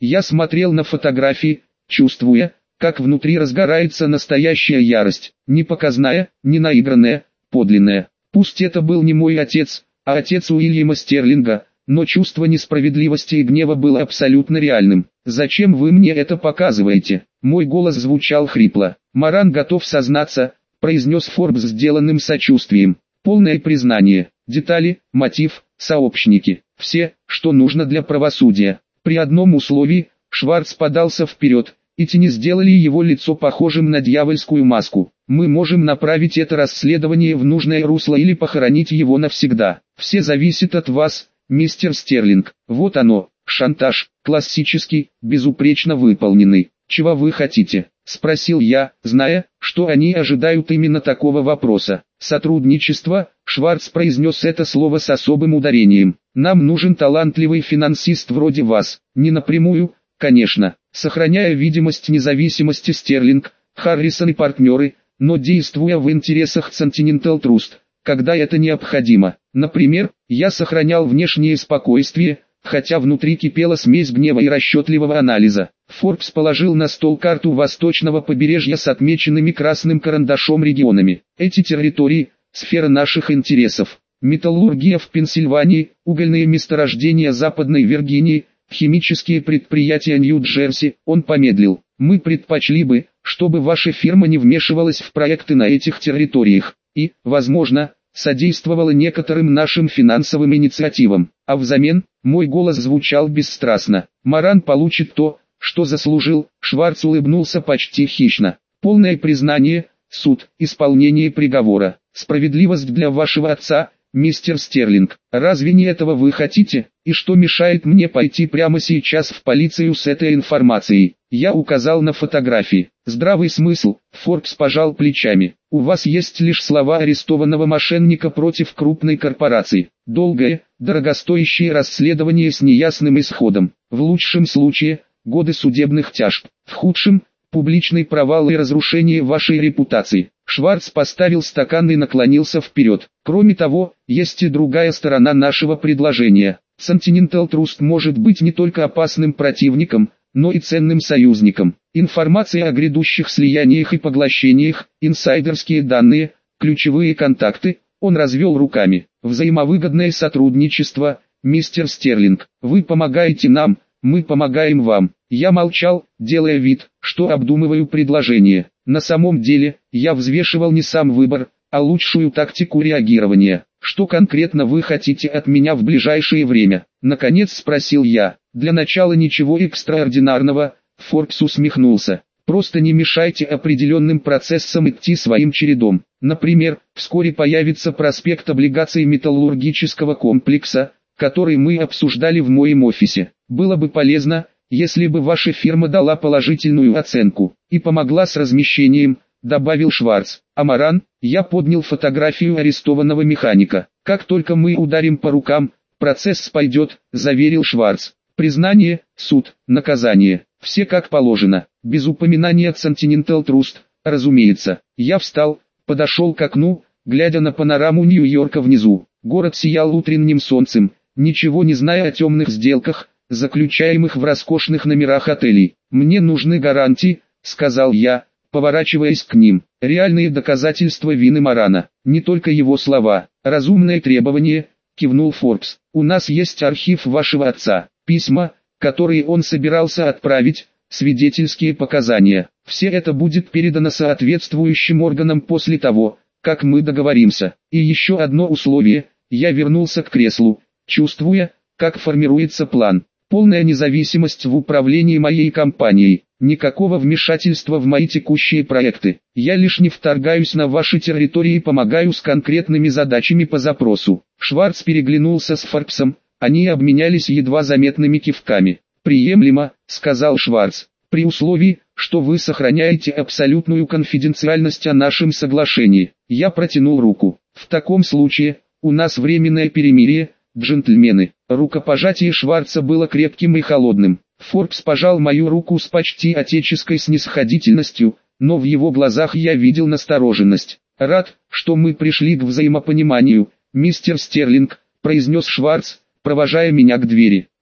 Я смотрел на фотографии, чувствуя, как внутри разгорается настоящая ярость, не показная, не наигранная, подлинная. Пусть это был не мой отец, а отец Уильяма Стерлинга, но чувство несправедливости и гнева было абсолютно реальным. «Зачем вы мне это показываете?» Мой голос звучал хрипло. «Маран готов сознаться», — произнес Форбс с сделанным сочувствием. «Полное признание, детали, мотив, сообщники, все, что нужно для правосудия. При одном условии». Шварц подался вперед, и тени сделали его лицо похожим на дьявольскую маску. «Мы можем направить это расследование в нужное русло или похоронить его навсегда. Все зависит от вас, мистер Стерлинг». Вот оно, шантаж, классический, безупречно выполненный. «Чего вы хотите?» — спросил я, зная, что они ожидают именно такого вопроса. «Сотрудничество», — Шварц произнес это слово с особым ударением. «Нам нужен талантливый финансист вроде вас, не напрямую, конечно, сохраняя видимость независимости Стерлинг, Харрисон и партнеры, но действуя в интересах Continental Trust, когда это необходимо. Например, я сохранял внешнее спокойствие, хотя внутри кипела смесь гнева и расчетливого анализа». Форбс положил на стол карту восточного побережья с отмеченными красным карандашом регионами. «Эти территории – сфера наших интересов. Металлургия в Пенсильвании, угольные месторождения Западной Виргинии, химические предприятия Нью-Джерси». Он помедлил. «Мы предпочли бы, чтобы ваша фирма не вмешивалась в проекты на этих территориях и, возможно, содействовала некоторым нашим финансовым инициативам. А взамен», мой голос звучал бесстрастно, «Маран получит то, что заслужил». Шварц улыбнулся почти хищно. «Полное признание, суд, исполнение приговора, справедливость для вашего отца, мистер Стерлинг. Разве не этого вы хотите? И что мешает мне пойти прямо сейчас в полицию с этой информацией?» Я указал на фотографии. «Здравый смысл», — Форбс пожал плечами. «У вас есть лишь слова арестованного мошенника против крупной корпорации. Долгое, дорогостоящее расследование с неясным исходом. В лучшем случае — годы судебных тяжб. В худшем — публичный провал и разрушение вашей репутации». Шварц поставил стакан и наклонился вперед. «Кроме того, есть и другая сторона нашего предложения. Continental Trust может быть не только опасным противником, но и ценным союзником. Информация о грядущих слияниях и поглощениях, инсайдерские данные, ключевые контакты». Он развел руками. «Взаимовыгодное сотрудничество, мистер Стерлинг. Вы помогаете нам, мы помогаем вам». Я молчал, делая вид, что обдумываю предложение. На самом деле, я взвешивал не сам выбор, а лучшую тактику реагирования. «Что конкретно вы хотите от меня в ближайшее время?» — наконец спросил я. «Для начала ничего экстраординарного», — Форбс усмехнулся. «Просто не мешайте определенным процессам идти своим чередом. Например, вскоре появится проспект облигаций металлургического комплекса, который мы обсуждали в моем офисе. Было бы полезно, если бы ваша фирма дала положительную оценку и помогла с размещением», — добавил Шварц. «А Маран?» — я поднял фотографию арестованного механика. «Как только мы ударим по рукам, процесс пойдет», — заверил Шварц. «Признание, суд, наказание, все как положено, без упоминания Continental Trust, разумеется». Я встал, подошел к окну, глядя на панораму Нью-Йорка внизу. Город сиял утренним солнцем, ничего не зная о темных сделках, заключаемых в роскошных номерах отелей. «Мне нужны гарантии», — сказал я, поворачиваясь к ним. «Реальные доказательства вины Марана, не только его слова. Разумное требование», — кивнул Форбс. «У нас есть архив вашего отца, письма, которые он собирался отправить, свидетельские показания. Все это будет передано соответствующим органам после того, как мы договоримся. И еще одно условие». Я вернулся к креслу, чувствуя, как формируется план. «Полная независимость в управлении моей компанией. Никакого вмешательства в мои текущие проекты. Я лишь не вторгаюсь на ваши территории и помогаю с конкретными задачами по запросу». Шварц переглянулся с Форбсом, они обменялись едва заметными кивками. «Приемлемо», — сказал Шварц, — «при условии, что вы сохраняете абсолютную конфиденциальность о нашем соглашении». Я протянул руку. «В таком случае, у нас временное перемирие, джентльмены». Рукопожатие Шварца было крепким и холодным. Форбс пожал мою руку с почти отеческой снисходительностью, но в его глазах я видел настороженность. «Рад, что мы пришли к взаимопониманию, мистер Стерлинг», — произнес Шварц, провожая меня к двери.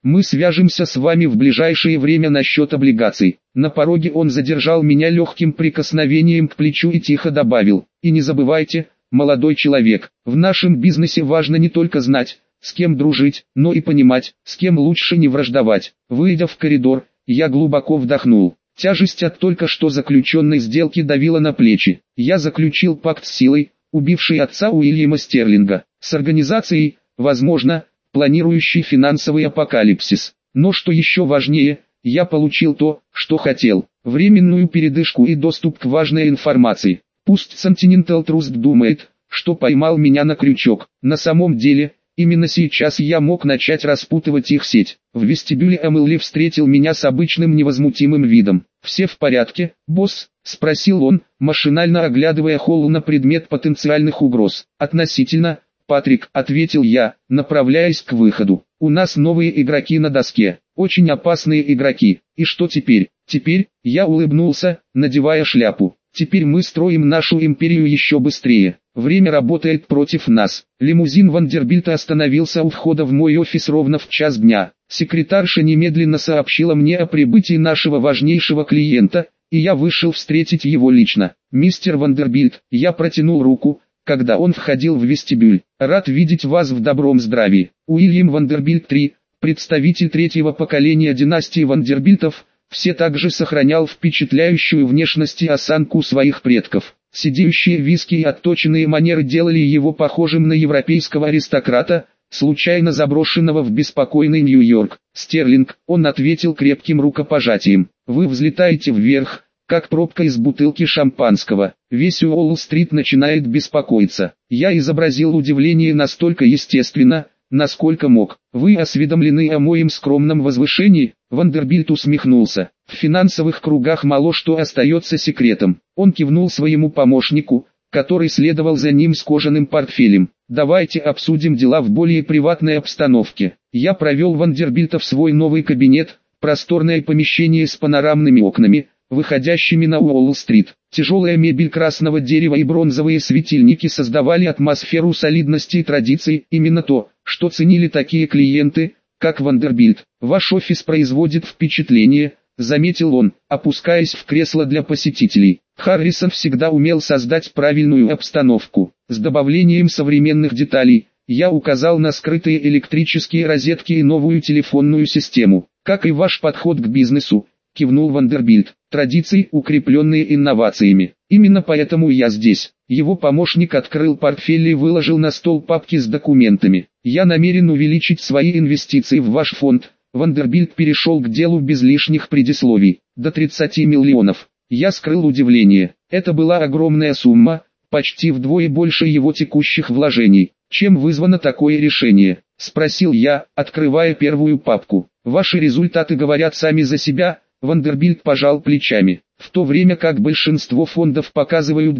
Мы свяжемся с вами в ближайшее время насчет облигаций. На пороге он задержал меня легким прикосновением к плечу и тихо добавил: и не забывайте, молодой человек, в нашем бизнесе важно не только знать, с кем дружить, но и понимать, с кем лучше не враждовать. Выйдя в коридор, я глубоко вдохнул. Тяжесть от только что заключенной сделки давила на плечи. Я заключил пакт с силой, убившей отца Уильяма Стерлинга, с организацией, возможно, планирующей финансовый апокалипсис. Но что еще важнее, я получил то, что хотел: временную передышку и доступ к важной информации. Пусть Continental Trust думает, что поймал меня на крючок, на самом деле, именно сейчас я мог начать распутывать их сеть. В вестибюле Эмили встретил меня с обычным невозмутимым видом. «Все в порядке, босс?» — спросил он, машинально оглядывая холл на предмет потенциальных угроз. «Относительно, Патрик», — ответил я, направляясь к выходу. «У нас новые игроки на доске, очень опасные игроки. И что теперь?» «Теперь», — я улыбнулся, надевая шляпу. «Теперь мы строим нашу империю еще быстрее. Время работает против нас». Лимузин Вандербильта остановился у входа в мой офис ровно в час дня. Секретарша немедленно сообщила мне о прибытии нашего важнейшего клиента, и я вышел встретить его лично. «Мистер Вандербильт», я протянул руку, когда он входил в вестибюль. «Рад видеть вас в добром здравии». Уильям Вандербильт III, представитель третьего поколения династии Вандербильтов, все также сохранял впечатляющую внешность и осанку своих предков. Сидеющие виски и отточенные манеры делали его похожим на европейского аристократа, случайно заброшенного в беспокойный Нью-Йорк. «Стерлинг», он ответил крепким рукопожатием. «Вы взлетаете вверх, как пробка из бутылки шампанского. Весь Уолл-стрит начинает беспокоиться». Я изобразил удивление настолько естественно, насколько мог. «Вы осведомлены о моем скромном возвышении?» Вандербильт усмехнулся. «В финансовых кругах мало что остается секретом». Он кивнул своему помощнику, который следовал за ним с кожаным портфелем. «Давайте обсудим дела в более приватной обстановке». Я провел Вандербильта в свой новый кабинет, просторное помещение с панорамными окнами, выходящими на Уолл-стрит. Тяжелая мебель красного дерева и бронзовые светильники создавали атмосферу солидности и традиций, именно то, что ценили такие клиенты, как Вандербильт. «Ваш офис производит впечатление», — заметил он, опускаясь в кресло для посетителей. «Харрисон всегда умел создать правильную обстановку. С добавлением современных деталей, я указал на скрытые электрические розетки и новую телефонную систему. Как и ваш подход к бизнесу», — кивнул Вандербильт. «Традиции, укрепленные инновациями. Именно поэтому я здесь». Его помощник открыл портфель и выложил на стол папки с документами. «Я намерен увеличить свои инвестиции в ваш фонд». Вандербильт перешел к делу без лишних предисловий. «До 30 миллионов». Я скрыл удивление. Это была огромная сумма, почти вдвое больше его текущих вложений. «Чем вызвано такое решение?» — спросил я, открывая первую папку. «Ваши результаты говорят сами за себя». Вандербильт пожал плечами. «В то время как большинство фондов показывают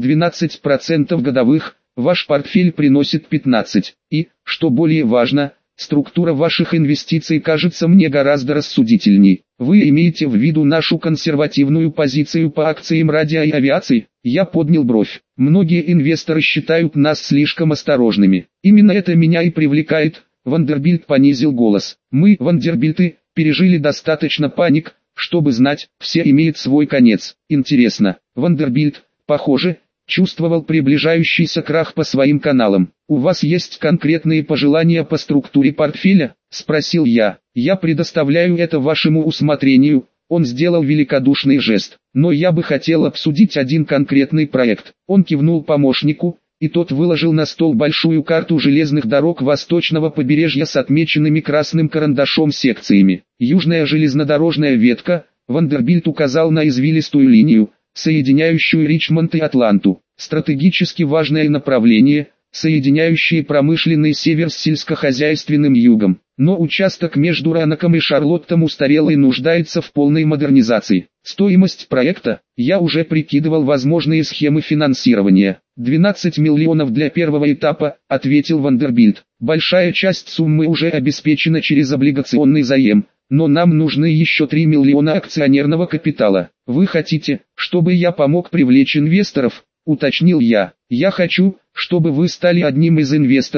10-12% годовых, ваш портфель приносит 15%. И, что более важно, структура ваших инвестиций кажется мне гораздо рассудительней. Вы имеете в виду нашу консервативную позицию по акциям радио и авиации?» Я поднял бровь. «Многие инвесторы считают нас слишком осторожными. Именно это меня и привлекает». Вандербильт понизил голос. «Мы, Вандербильты, пережили достаточно паник, чтобы знать, все имеет свой конец. Интересно». Вандербильт, похоже, чувствовал приближающийся крах по своим каналам. «У вас есть конкретные пожелания по структуре портфеля?» — спросил я. «Я предоставляю это вашему усмотрению». Он сделал великодушный жест. «Но я бы хотел обсудить один конкретный проект». Он кивнул помощнику, и тот выложил на стол большую карту железных дорог восточного побережья с отмеченными красным карандашом секциями. «Южная железнодорожная ветка», Вандербильт указал на извилистую линию, соединяющую Ричмонд и Атланту. «Стратегически важное направление, соединяющее промышленный север с сельскохозяйственным югом. Но участок между Раноком и Шарлоттом устарел и нуждается в полной модернизации». Стоимость проекта, я уже прикидывал возможные схемы финансирования. 12 миллионов для первого этапа, ответил Вандербильт. Большая часть суммы уже обеспечена через облигационный заем, но нам нужны еще 3 миллиона акционерного капитала. Вы хотите, чтобы я помог привлечь инвесторов? Уточнил я. Я хочу, чтобы вы стали одним из инвесторов,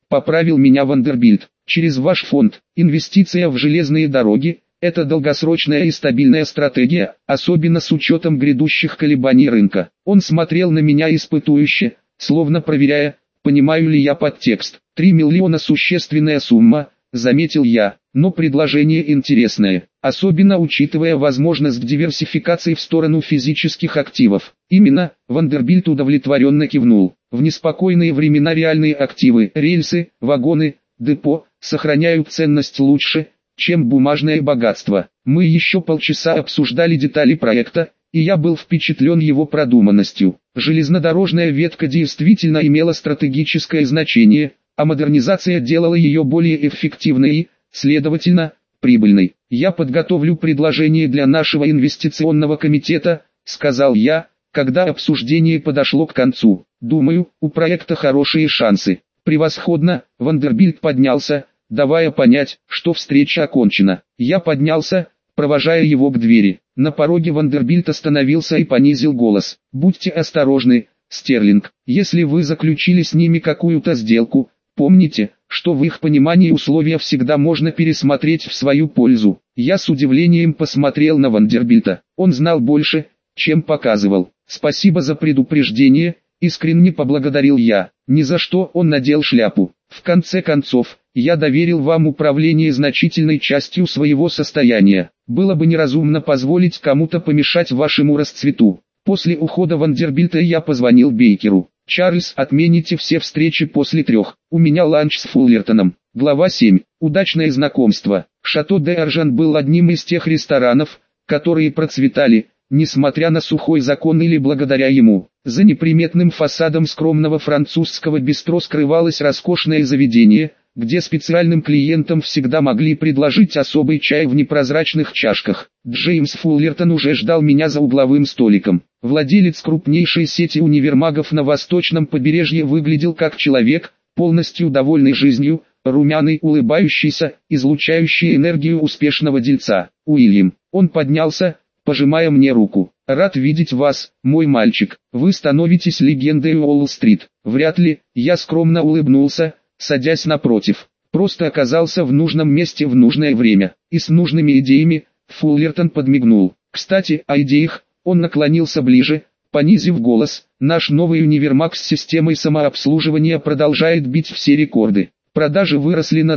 поправил меня Вандербильт. Через ваш фонд, инвестиция в железные дороги – это долгосрочная и стабильная стратегия, особенно с учетом грядущих колебаний рынка. Он смотрел на меня испытующе, словно проверяя, понимаю ли я подтекст. 3 миллиона – существенная сумма, заметил я, но предложение интересное, особенно учитывая возможность диверсификации в сторону физических активов. Именно, Вандербильт удовлетворенно кивнул. В неспокойные времена реальные активы, рельсы, вагоны, депо, сохраняют ценность лучше, чем бумажное богатство. Мы еще полчаса обсуждали детали проекта, и я был впечатлен его продуманностью. Железнодорожная ветка действительно имела стратегическое значение, а модернизация делала ее более эффективной и, следовательно, прибыльной. «Я подготовлю предложение для нашего инвестиционного комитета», — сказал я, когда обсуждение подошло к концу. «Думаю, у проекта хорошие шансы». «Превосходно», — Вандербильт поднялся, давая понять, что встреча окончена. Я поднялся, провожая его к двери. На пороге Вандербильт остановился и понизил голос. «Будьте осторожны, Стерлинг, если вы заключили с ними какую-то сделку, помните, что в их понимании условия всегда можно пересмотреть в свою пользу». Я с удивлением посмотрел на Вандербильта. Он знал больше, чем показывал. «Спасибо за предупреждение», — искренне поблагодарил я. «Ни за что», — он надел шляпу. «В конце концов, я доверил вам управление значительной частью своего состояния. Было бы неразумно позволить кому-то помешать вашему расцвету». После ухода Вандербильта я позвонил Бейкеру. «Чарльз, отмените все встречи после 3. У меня ланч с Фуллертоном». Глава 7. Удачное знакомство. Шато де Аржан был одним из тех ресторанов, которые процветали, несмотря на сухой закон или благодаря ему. За неприметным фасадом скромного французского бистро скрывалось роскошное заведение, где специальным клиентам всегда могли предложить особый чай в непрозрачных чашках. Джеймс Фуллертон уже ждал меня за угловым столиком. Владелец крупнейшей сети универмагов на восточном побережье выглядел как человек, полностью довольный жизнью, румяный, улыбающийся, излучающий энергию успешного дельца. «Уильям». Он поднялся, пожимая мне руку. «Рад видеть вас, мой мальчик. Вы становитесь легендой Уолл-стрит». «Вряд ли», я скромно улыбнулся, садясь напротив. «Просто оказался в нужном месте в нужное время. И с нужными идеями», Фуллертон подмигнул. «Кстати, о идеях», он наклонился ближе, понизив голос. «Наш новый универмаг с системой самообслуживания продолжает бить все рекорды. Продажи выросли на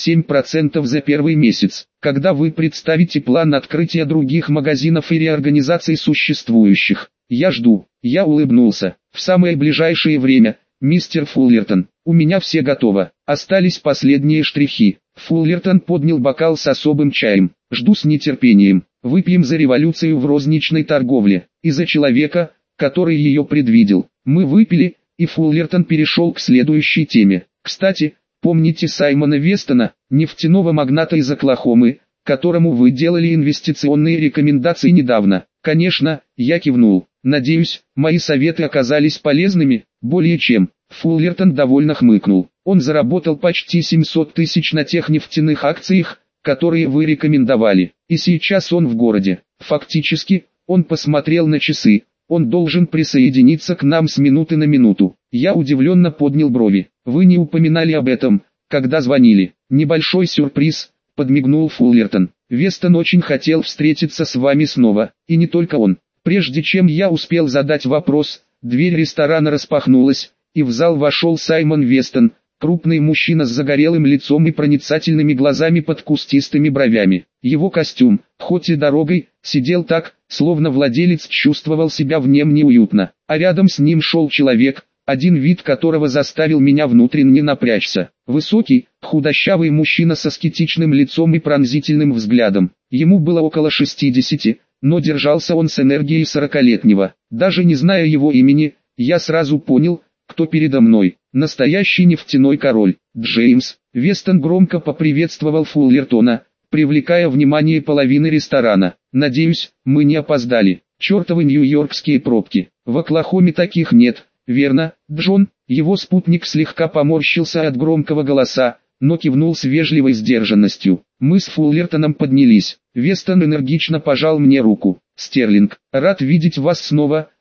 27% за первый месяц. Когда вы представите план открытия других магазинов и реорганизации существующих?» «Я жду». Я улыбнулся. «В самое ближайшее время, мистер Фуллертон. У меня все готово. Остались последние штрихи». Фуллертон поднял бокал с особым чаем. «Жду с нетерпением. Выпьем за революцию в розничной торговле. И за человека, который ее предвидел». Мы выпили, и Фуллертон перешел к следующей теме. «Кстати, помните Саймона Вестона, нефтяного магната из Оклахомы, которому вы делали инвестиционные рекомендации недавно?» «Конечно», я кивнул. «Надеюсь, мои советы оказались полезными?» «Более чем». Фуллертон довольно хмыкнул. «Он заработал почти 700 тысяч на тех нефтяных акциях, которые вы рекомендовали. И сейчас он в городе. Фактически, он посмотрел на часы. Он должен присоединиться к нам с минуты на минуту». Я удивленно поднял брови. «Вы не упоминали об этом, когда звонили». «Небольшой сюрприз», подмигнул Фуллертон. «Вестон очень хотел встретиться с вами снова, и не только он». Прежде чем я успел задать вопрос, дверь ресторана распахнулась, и в зал вошел Саймон Вестон, крупный мужчина с загорелым лицом и проницательными глазами под кустистыми бровями. Его костюм, хоть и дорогой, сидел так, словно владелец чувствовал себя в нем неуютно, а рядом с ним шел человек, один вид которого заставил меня внутренне напрячься. Высокий, худощавый мужчина с аскетичным лицом и пронзительным взглядом. Ему было около 60, но держался он с энергией 40-летнего. Даже не зная его имени, я сразу понял, кто передо мной. Настоящий нефтяной король. Джеймс. Вестон громко поприветствовал Фуллертона, привлекая внимание половины ресторана. «Надеюсь, мы не опоздали. Чертовы нью-йоркские пробки. В Оклахоме таких нет, верно, Джон?» Его спутник слегка поморщился от громкого голоса, но кивнул с вежливой сдержанностью. Мы с Фуллертоном поднялись. Вестон энергично пожал мне руку. «Стерлинг, рад видеть вас снова»,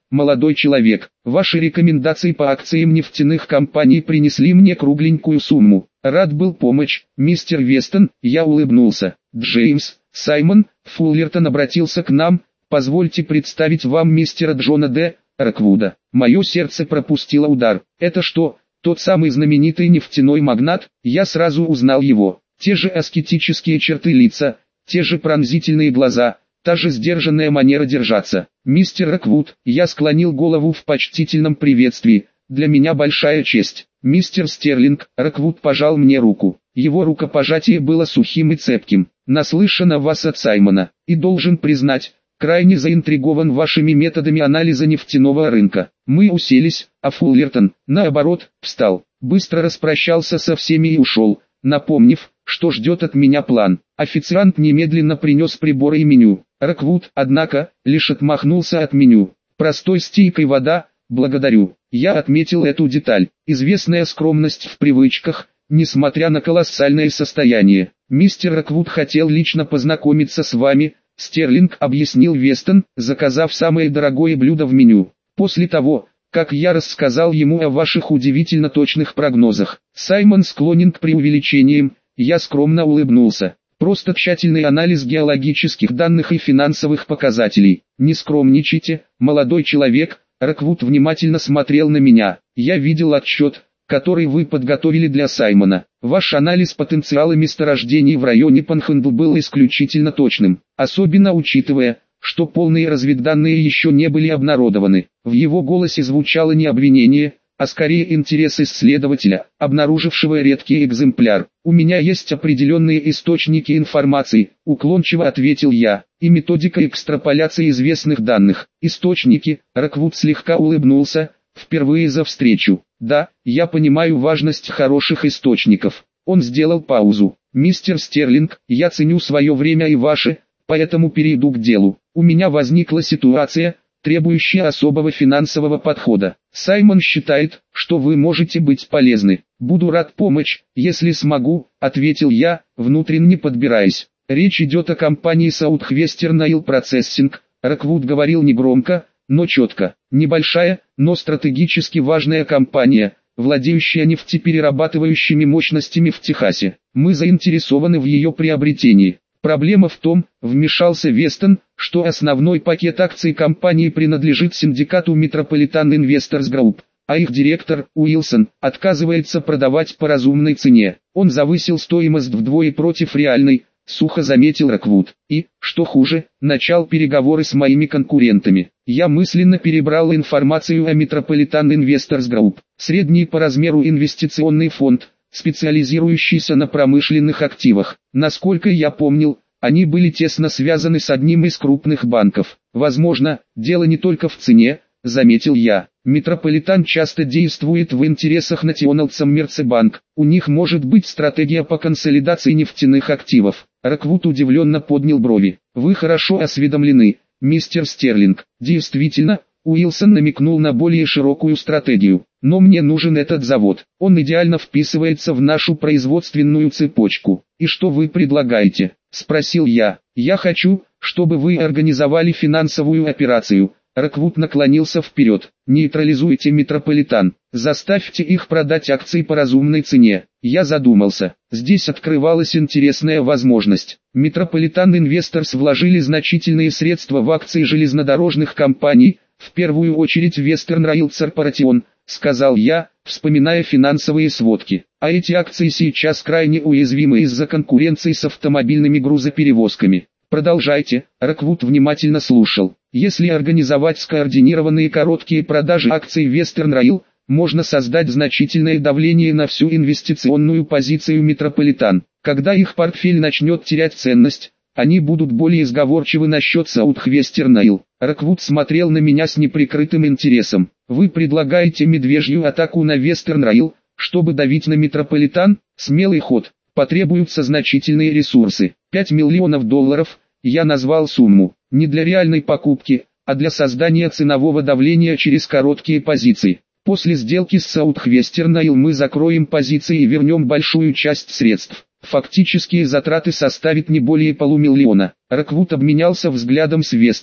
молодой человек. Ваши рекомендации по акциям нефтяных компаний принесли мне кругленькую сумму. Рад был помочь, мистер Вестон, я улыбнулся. Джеймс, Саймон, Фуллертон обратился к нам, позвольте представить вам мистера Джона Д. Роквуда. Мое сердце пропустило удар. Это что, тот самый знаменитый нефтяной магнат? Я сразу узнал его. Те же аскетические черты лица, те же пронзительные глаза, та же сдержанная манера держаться. Мистер Роквуд, я склонил голову в почтительном приветствии. Для меня большая честь. Мистер Стерлинг, Роквуд пожал мне руку. Его рукопожатие было сухим и цепким. Наслышан о вас от Саймона, и должен признать, крайне заинтригован вашими методами анализа нефтяного рынка. Мы уселись, а Фуллертон, наоборот, встал, быстро распрощался со всеми и ушел, напомнив, что ждет от меня план. Официант немедленно принес приборы и меню. Роквуд, однако, лишь отмахнулся от меню. Простой стейк и вода, благодарю. Я отметил эту деталь. Известная скромность в привычках, несмотря на колоссальное состояние. Мистер Роквуд хотел лично познакомиться с вами, Стерлинг, объяснил Вестон, заказав самое дорогое блюдо в меню. После того, как я рассказал ему о ваших удивительно точных прогнозах, Саймон склонен к преувеличениям, я скромно улыбнулся. Просто тщательный анализ геологических данных и финансовых показателей. Не скромничайте, молодой человек. Роквуд внимательно смотрел на меня. Я видел отчет, который вы подготовили для Саймона. Ваш анализ потенциала месторождений в районе Панхенду был исключительно точным, особенно учитывая, что полные разведданные еще не были обнародованы. В его голосе звучало не обвинение, а скорее интерес исследователя, обнаружившего редкий экземпляр. «У меня есть определенные источники информации», — уклончиво ответил я, «и методика экстраполяции известных данных». «Источники», — Роквуд слегка улыбнулся, впервые за встречу. «Да, я понимаю важность хороших источников». Он сделал паузу. «Мистер Стерлинг, я ценю свое время и ваше, поэтому перейду к делу. У меня возникла ситуация, требующая особого финансового подхода. Саймон считает, что вы можете быть полезны. Буду рад помочь, если смогу», — ответил я, внутренне подбираясь. Речь идет о компании Southwestern Oil Processing. Роквуд говорил негромко, но четко. Небольшая, но стратегически важная компания, владеющая нефтеперерабатывающими мощностями в Техасе. Мы заинтересованы в ее приобретении. Проблема в том, вмешался Вестон, что основной пакет акций компании принадлежит синдикату Metropolitan Investors Group, а их директор, Уилсон, отказывается продавать по разумной цене. Он завысил стоимость вдвое против реальной, сухо заметил Роквуд. И, что хуже, начал переговоры с моими конкурентами. Я мысленно перебрал информацию о Metropolitan Investors Group, средний по размеру инвестиционный фонд, специализирующийся на промышленных активах. Насколько я помнил, они были тесно связаны с одним из крупных банков. Возможно, дело не только в цене, заметил я. Метрополитан часто действует в интересах National Commerce Bank. У них может быть стратегия по консолидации нефтяных активов. Роквуд удивленно поднял брови. Вы хорошо осведомлены, мистер Стерлинг. Действительно, Уилсон намекнул на более широкую стратегию. Но мне нужен этот завод. Он идеально вписывается в нашу производственную цепочку. И что вы предлагаете? Спросил я. Я хочу, чтобы вы организовали финансовую операцию. Роквуд наклонился вперед. Нейтрализуйте Метрополитан. Заставьте их продать акции по разумной цене. Я задумался. Здесь открывалась интересная возможность. Metropolitan Investors вложили значительные средства в акции железнодорожных компаний, в первую очередь Western Rail Corporation, сказал я, вспоминая финансовые сводки. А эти акции сейчас крайне уязвимы из-за конкуренции с автомобильными грузоперевозками. Продолжайте. Роквуд внимательно слушал. Если организовать скоординированные короткие продажи акций Western Rail, можно создать значительное давление на всю инвестиционную позицию Metropolitan. Когда их портфель начнет терять ценность, они будут более сговорчивы насчет Southwestern Oil. Роквуд смотрел на меня с неприкрытым интересом. Вы предлагаете медвежью атаку на Western Rail, чтобы давить на Metropolitan? Смелый ход. Потребуются значительные ресурсы. $5 миллионов, я назвал сумму. Не для реальной покупки, а для создания ценового давления через короткие позиции. После сделки с Southwestern Oil мы закроем позиции и вернем большую часть средств. Фактические затраты составят не более $500 000. Роквуд обменялся взглядом с Вестоном.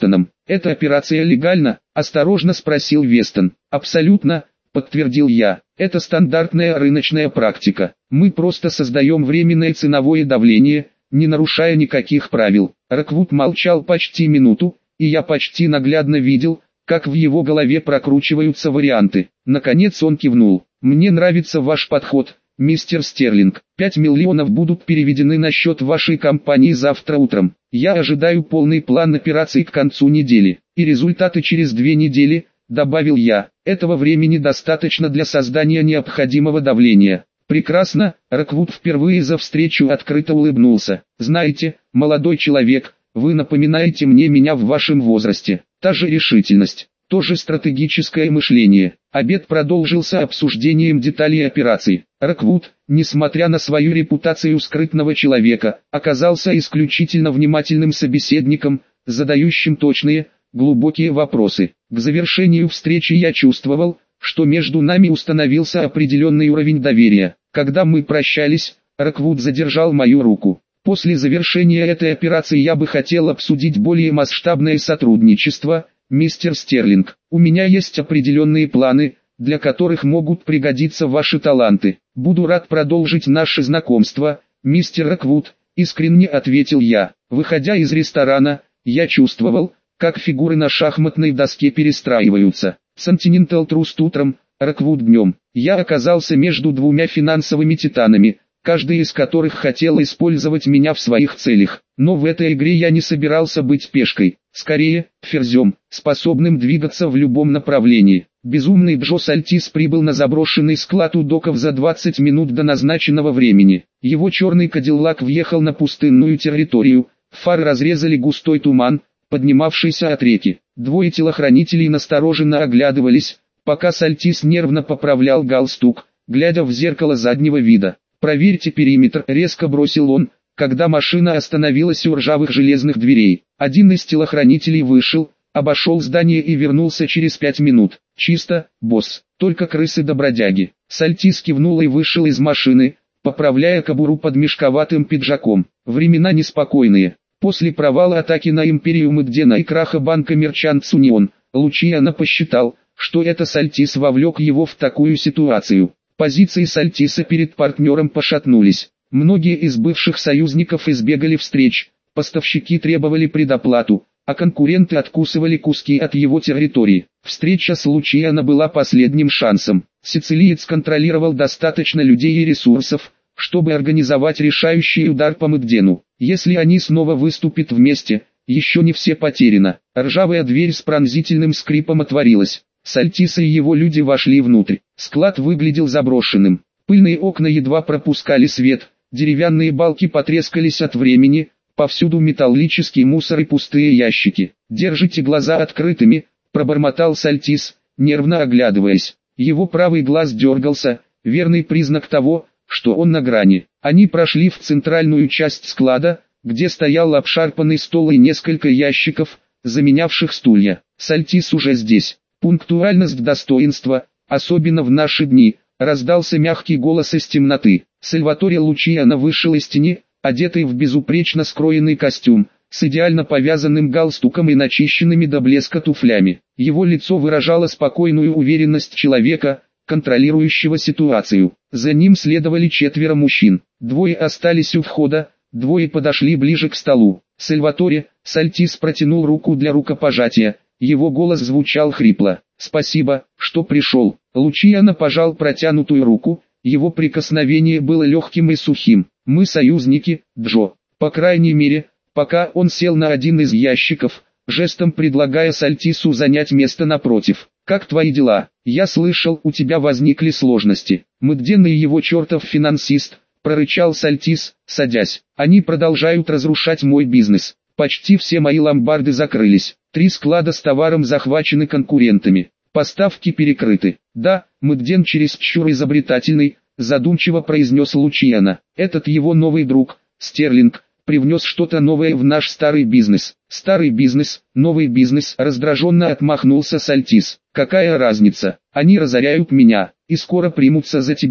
«Эта операция легальна?» – осторожно спросил Вестон. «Абсолютно», – подтвердил я. «Это стандартная рыночная практика. Мы просто создаем временное ценовое давление, не нарушая никаких правил». Роквуд молчал почти минуту, и я почти наглядно видел, как в его голове прокручиваются варианты. Наконец он кивнул. «Мне нравится ваш подход, мистер Стерлинг. 5 миллионов будут переведены на счет вашей компании завтра утром. Я ожидаю полный план операций к концу недели. И результаты через 2 недели», — добавил я. «Этого времени достаточно для создания необходимого давления». «Прекрасно», — Роквуд впервые за встречу открыто улыбнулся. «Знаете, молодой человек, вы напоминаете мне меня в вашем возрасте. Та же решительность, то же стратегическое мышление». Обед продолжился обсуждением деталей операции. Роквуд, несмотря на свою репутацию скрытного человека, оказался исключительно внимательным собеседником, задающим точные, глубокие вопросы. К завершению встречи я чувствовал, что между нами установился определенный уровень доверия. Когда мы прощались, Роквуд задержал мою руку. «После завершения этой операции я бы хотел обсудить более масштабное сотрудничество, мистер Стерлинг. У меня есть определенные планы, для которых могут пригодиться ваши таланты. Буду рад продолжить наше знакомство, мистер Роквуд», — искренне ответил я. Выходя из ресторана, я чувствовал, как фигуры на шахматной доске перестраиваются. Continental Trust утром, Роквуд днем. Я оказался между двумя финансовыми титанами, каждый из которых хотел использовать меня в своих целях. Но в этой игре я не собирался быть пешкой, скорее, ферзем, способным двигаться в любом направлении. Безумный Джо Сальтис прибыл на заброшенный склад у доков за 20 минут до назначенного времени. Его черный кадиллак въехал на пустынную территорию, фары разрезали густой туман, поднимавшийся от реки. Двое телохранителей настороженно оглядывались, пока Сальтис нервно поправлял галстук, глядя в зеркало заднего вида. «Проверьте периметр», — резко бросил он, когда машина остановилась у ржавых железных дверей. Один из телохранителей вышел, обошел здание и вернулся через 5 минут. «Чисто, босс, только крысы да бродяги». Сальтис кивнул и вышел из машины, поправляя кобуру под мешковатым пиджаком. Времена неспокойные. После провала атаки на Империум и Гдена и краха банка Merchants Union, Лучиано посчитал, что это Сальтис вовлек его в такую ситуацию. Позиции Сальтиса перед партнером пошатнулись. Многие из бывших союзников избегали встреч, поставщики требовали предоплату, а конкуренты откусывали куски от его территории. Встреча с Лучиано была последним шансом. Сицилиец контролировал достаточно людей и ресурсов, чтобы организовать решающий удар по Мэгдену. Если они снова выступят вместе, еще не все потеряно. Ржавая дверь с пронзительным скрипом отворилась. Сальтис и его люди вошли внутрь. Склад выглядел заброшенным. Пыльные окна едва пропускали свет, деревянные балки потрескались от времени, повсюду металлический мусор и пустые ящики. «Держите глаза открытыми», — пробормотал Сальтис, нервно оглядываясь. Его правый глаз дергался, верный признак того, что он на грани. Они прошли в центральную часть склада, где стоял обшарпанный стол и несколько ящиков, заменявших стулья. «Сальтис уже здесь». «Пунктуальность достоинства, особенно в наши дни», — раздался мягкий голос из темноты. Сальваторе Лучиано вышел из тени, одетый в безупречно скроенный костюм, с идеально повязанным галстуком и начищенными до блеска туфлями. Его лицо выражало спокойную уверенность человека, контролирующего ситуацию. За ним следовали 4 мужчин. 2 остались у входа, 2 подошли ближе к столу. «Сальваторе», — Сальтис протянул руку для рукопожатия. Его голос звучал хрипло. «Спасибо, что пришел». Лучиано пожал протянутую руку, его прикосновение было легким и сухим. «Мы союзники, Джо. По крайней мере, пока». Он сел на один из ящиков, жестом предлагая Сальтису занять место напротив. «Как твои дела? Я слышал, у тебя возникли сложности». «Мэгден и его чертов финансист», — прорычал Сальтис, садясь. «Они продолжают разрушать мой бизнес. Почти все мои ломбарды закрылись. 3 склада с товаром захвачены конкурентами. Поставки перекрыты». «Да, Мэгден чересчур изобретательный», — задумчиво произнес Лучиано. «Этот его новый друг, Стерлинг, привнес что-то новое в наш старый бизнес». «Старый бизнес, новый бизнес», — раздраженно отмахнулся Сальтис. «Какая разница? Они разоряют меня, и скоро примутся за тебя,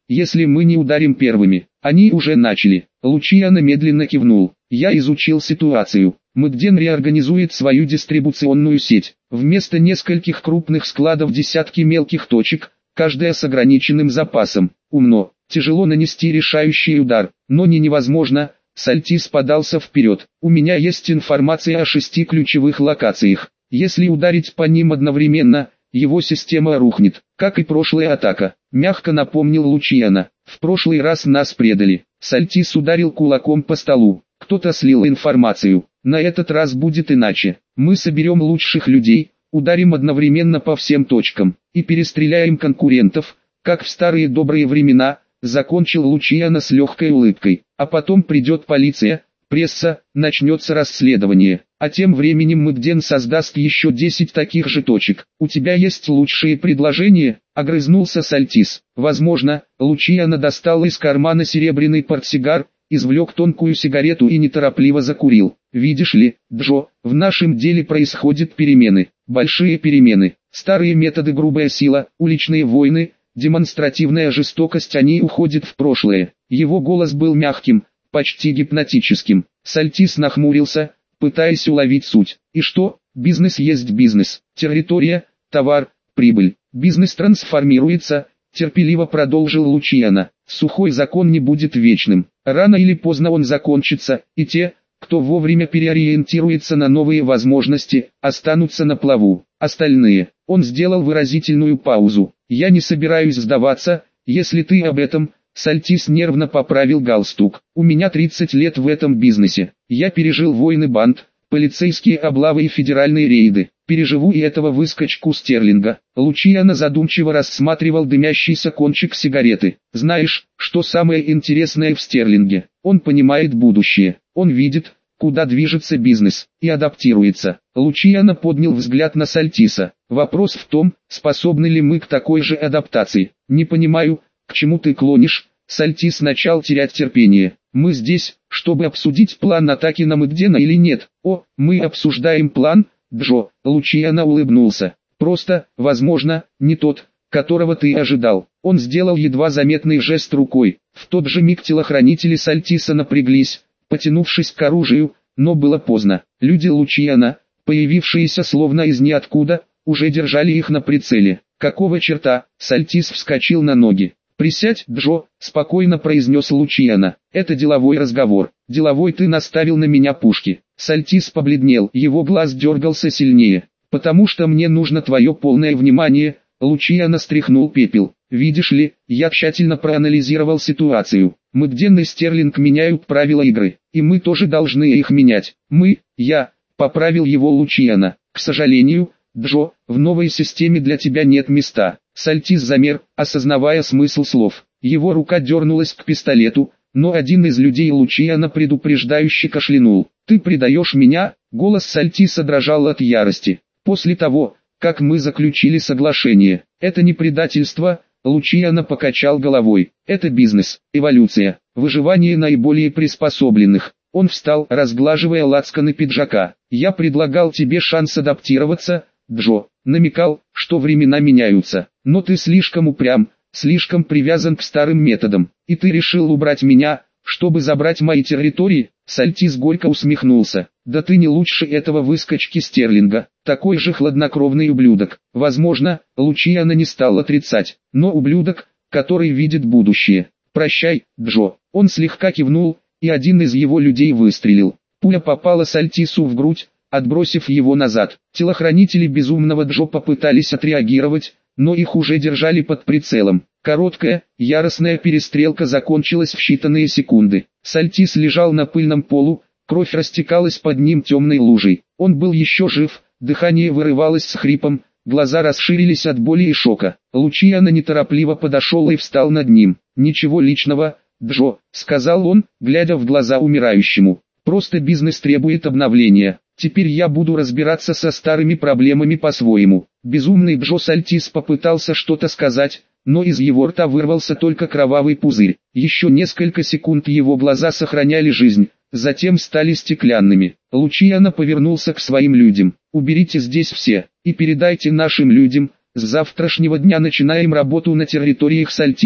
если мы не ударим первыми. Они уже начали. Лучиано медленно кивнул. Я изучил ситуацию. Мэгден реорганизует свою дистрибуционную сеть. Вместо нескольких крупных складов десятки мелких точек, каждая с ограниченным запасом. Умно. Тяжело нанести решающий удар, но не невозможно. Сальтис подался вперед. У меня есть информация о 6 ключевых локациях. Если ударить по ним одновременно, его система рухнет, как и прошлая атака. Мягко напомнил Лучиано. В прошлый раз нас предали. Сальтис ударил кулаком по столу. Кто-то слил информацию. На этот раз будет иначе. Мы соберем лучших людей, ударим одновременно по всем точкам и перестреляем конкурентов, как в старые добрые времена. Закончил Лучиано с легкой улыбкой. А потом придет полиция, пресса, начнется расследование. А тем временем Мэгден создаст еще 10 таких же точек. У тебя есть лучшие предложения? Огрызнулся Сальтис. Возможно. Лучиано достал из кармана серебряный портсигар, извлек тонкую сигарету и неторопливо закурил. Видишь ли, Джо, в нашем деле происходят перемены. Большие перемены. Старые методы, грубая сила, уличные войны, демонстративная жестокость, они уходят в прошлое. Его голос был мягким, почти гипнотическим. Сальтис нахмурился, пытаясь уловить суть. И что? Бизнес есть бизнес. Территория, товар, прибыль. Бизнес трансформируется, терпеливо продолжил Лучиано. Сухой закон не будет вечным. Рано или поздно он закончится, и те, кто вовремя переориентируется на новые возможности, останутся на плаву. Остальные. Он сделал выразительную паузу. Я не собираюсь сдаваться, если ты об этом. Сальтис нервно поправил галстук. У меня 30 лет в этом бизнесе. Я пережил войны банд, полицейские облавы и федеральные рейды. Переживу и этого выскочку Стерлинга. Лучиано задумчиво рассматривал дымящийся кончик сигареты. Знаешь, что самое интересное в Стерлинге? Он понимает будущее. Он видит, куда движется бизнес, и адаптируется. Лучиано поднял взгляд на Сальтиса. Вопрос в том, способны ли мы к такой же адаптации. Не понимаю, к чему ты клонишь. Сальтис начал терять терпение. Мы здесь, чтобы обсудить план атаки на Мэгдена или нет? О, мы обсуждаем план, Джо. Лучиано улыбнулся. Просто, возможно, не тот, которого ты ожидал. Он сделал едва заметный жест рукой. В тот же миг телохранители Сальтиса напряглись, потянувшись к оружию, но было поздно. Люди Лучиано, появившиеся словно из ниоткуда, уже держали их на прицеле. Какого черта? Сальтис вскочил на ноги. «Присядь, Джо», — спокойно произнес Лучиано. «Это деловой разговор. Деловой, ты наставил на меня пушки». Сальтис побледнел, его глаз дергался сильнее. «Потому что мне нужно твое полное внимание», — Лучиано стряхнул пепел. «Видишь ли, я тщательно проанализировал ситуацию. Мэгден и Стерлинг меняют правила игры, и мы тоже должны их менять. Я», — поправил его Лучиано. «К сожалению, Джо, в новой системе для тебя нет места». Сальтис замер, осознавая смысл слов. Его рука дернулась к пистолету, но один из людей Лучиано предупреждающе кашлянул. «Ты предаешь меня?» Голос Сальтиса дрожал от ярости. «После того, как мы заключили соглашение, это не предательство», Лучиано покачал головой. «Это бизнес, эволюция, выживание наиболее приспособленных». Он встал, разглаживая лацканы пиджака. «Я предлагал тебе шанс адаптироваться, Джо, намекал, что времена меняются, но ты слишком упрям, слишком привязан к старым методам, и ты решил убрать меня, чтобы забрать мои территории». Сальтис горько усмехнулся. «Да ты не лучше этого выскочки Стерлинга, такой же хладнокровный ублюдок». Возможно, Лучиано не стал отрицать, но ублюдок, который видит будущее. «Прощай, Джо». Он слегка кивнул, и один из его людей выстрелил. Пуля попала Сальтису в грудь, отбросив его назад. Телохранители безумного Джо попытались отреагировать, но их уже держали под прицелом. Короткая, яростная перестрелка закончилась в считанные секунды. Сальтис лежал на пыльном полу, кровь растекалась под ним темной лужей. Он был еще жив, дыхание вырывалось с хрипом, глаза расширились от боли и шока. Лучиано неторопливо подошел и встал над ним. «Ничего личного, Джо», — сказал он, глядя в глаза умирающему. «Просто бизнес требует обновления. Теперь я буду разбираться со старыми проблемами по-своему». Безумный Джо. Сальтис попытался что-то сказать, но из его рта вырвался только кровавый пузырь. Еще несколько секунд его глаза сохраняли жизнь, затем стали стеклянными. Лучиано повернулся к своим людям. «Уберите здесь все, и передайте нашим людям, с завтрашнего дня начинаем работу на территориях Сальтиса.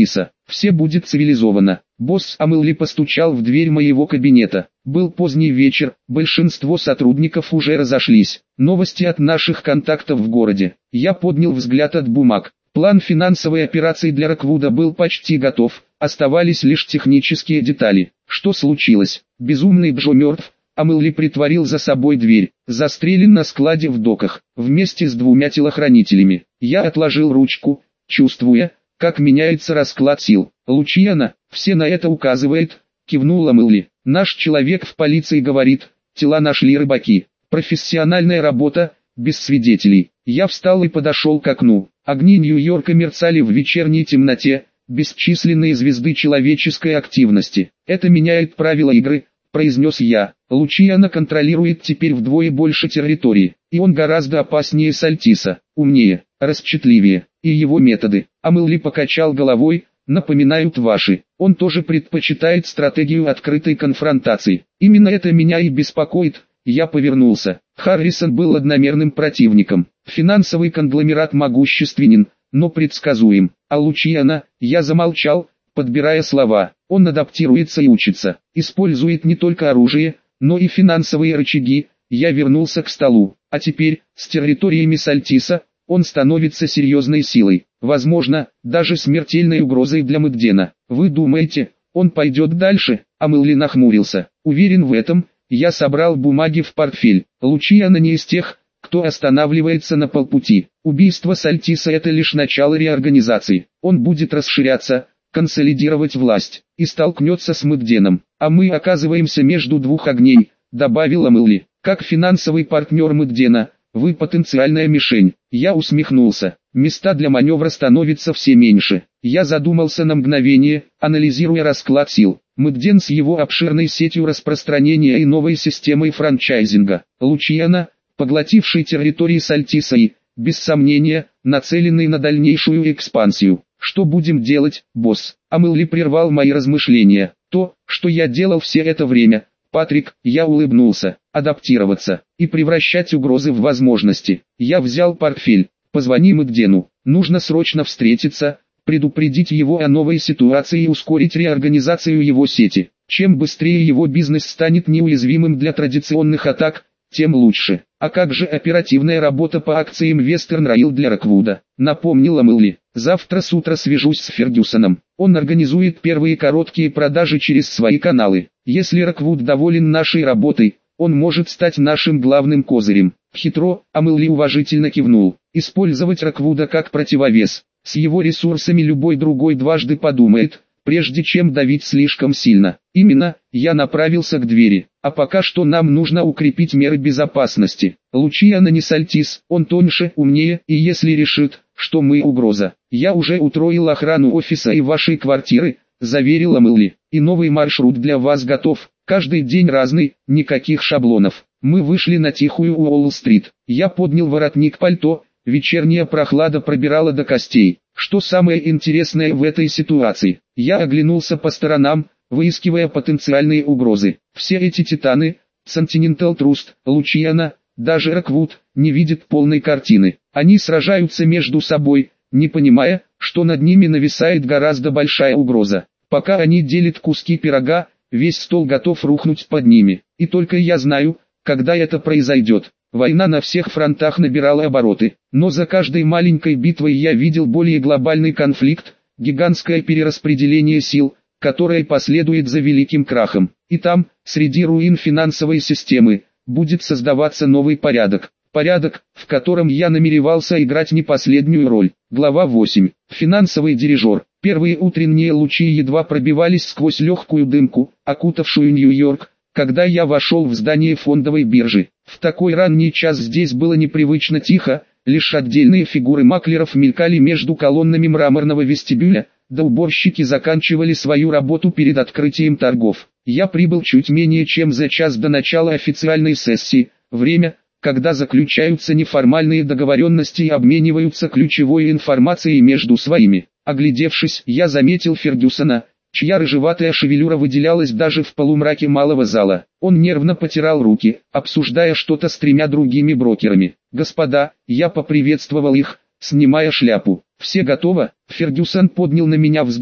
все будет цивилизованно. Босс Амелли постучал в дверь моего кабинета. Был поздний вечер, большинство сотрудников уже разошлись. Новости от наших контактов в городе. Я поднял взгляд от бумаг. План финансовой операции для Роквуда был почти готов, оставались лишь технические детали. Что случилось? Безумный Джо мертв. Амелли притворил за собой дверь, застрелен на складе в доках, вместе с 2 телохранителями. Я отложил ручку, чувствуя, как меняется расклад сил. Лучиана, все на это указывает, кивнул Амелли. Наш человек в полиции говорит, тела нашли рыбаки. Профессиональная работа, без свидетелей. Я встал и подошел к окну. Огни Нью-Йорка мерцали в вечерней темноте, бесчисленные звезды человеческой активности. Это меняет правила игры, произнес я. Лучиана контролирует теперь вдвое больше территории, и он гораздо опаснее Сальтиса, умнее, расчетливее, и его методы. Амелли покачал головой, напоминают ваши. Он тоже предпочитает стратегию открытой конфронтации. Именно это меня и беспокоит. Я повернулся. Харрисон был одномерным противником. Финансовый конгломерат могущественен, но предсказуем. А Лучиана, я замолчал, подбирая слова. Он адаптируется и учится. Использует не только оружие, но и финансовые рычаги. Я вернулся к столу. А теперь, с территориями Сальтиса, он становится серьезной силой. Возможно, даже смертельной угрозой для Мэгдена. Вы думаете, он пойдет дальше? Амелли нахмурился. Уверен в этом. Я собрал бумаги в портфель. Лучиана не из тех, кто останавливается на полпути. Убийство Сальтиса — это лишь начало реорганизации. Он будет расширяться, консолидировать власть, и столкнется с Мэгденом. А мы оказываемся между 2 огней, добавил Амелли. Как финансовый партнер Мэгдена, вы потенциальная мишень. Я усмехнулся. Места для маневра становится все меньше. Я задумался на мгновение, анализируя расклад сил. Мэгден с его обширной сетью распространения и новой системой франчайзинга. Лучиана, поглотивший территории Сальтиса и, без сомнения, нацеленный на дальнейшую экспансию. Что будем делать, босс? Амелли прервал мои размышления. То, что я делал все это время. Патрик, я улыбнулся. Адаптироваться и превращать угрозы в возможности. Я взял портфель. Позвони Мэгдену. Нужно срочно встретиться, предупредить его о новой ситуации и ускорить реорганизацию его сети. Чем быстрее его бизнес станет неуязвимым для традиционных атак, тем лучше. А как же оперативная работа по акциям Western Rail для Роквуда? Напомнил Амелли. Завтра с утра свяжусь с Фергюсоном. Он организует первые короткие продажи через свои каналы. Если Роквуд доволен нашей работой, он может стать нашим главным козырем. Хитро, Амелли уважительно кивнул. Использовать Роквуда как противовес. С его ресурсами любой другой дважды подумает, прежде чем давить слишком сильно. Именно, я направился к двери. А пока что нам нужно укрепить меры безопасности. Лучиана не Сальтис, он тоньше, умнее, и если решит, что мы угроза. Я уже утроил охрану офиса и вашей квартиры, заверил Амелли. И новый маршрут для вас готов. Каждый день разный, никаких шаблонов. Мы вышли на тихую Уолл-стрит. Я поднял воротник пальто, вечерняя прохлада пробирала до костей. Что самое интересное в этой ситуации? Я оглянулся по сторонам, выискивая потенциальные угрозы. Все эти титаны, Continental Trust, Лучиана, даже Роквуд, не видят полной картины. Они сражаются между собой, не понимая, что над ними нависает гораздо большая угроза. Пока они делят куски пирога, весь стол готов рухнуть под ними. И только я знаю, когда это произойдет. Война на всех фронтах набирала обороты, но за каждой маленькой битвой я видел более глобальный конфликт, гигантское перераспределение сил, которое последует за великим крахом. И там, среди руин финансовой системы, будет создаваться новый порядок. Порядок, в котором я намеревался играть не последнюю роль. Глава 8. Финансовый дирижер. Первые утренние лучи едва пробивались сквозь легкую дымку, окутавшую Нью-Йорк, когда я вошел в здание фондовой биржи. В такой ранний час здесь было непривычно тихо, лишь отдельные фигуры маклеров мелькали между колоннами мраморного вестибюля, да уборщики заканчивали свою работу перед открытием торгов. Я прибыл чуть менее чем за час до начала официальной сессии, время, когда заключаются неформальные договоренности и обмениваются ключевой информацией между своими. Оглядевшись, я заметил Фергюсона, чья рыжеватая шевелюра выделялась даже в полумраке малого зала. Он нервно потирал руки, обсуждая что-то с 3 другими брокерами. «Господа», я поприветствовал их, снимая шляпу. «Все готово?» Фергюсон поднял на меня взгляд,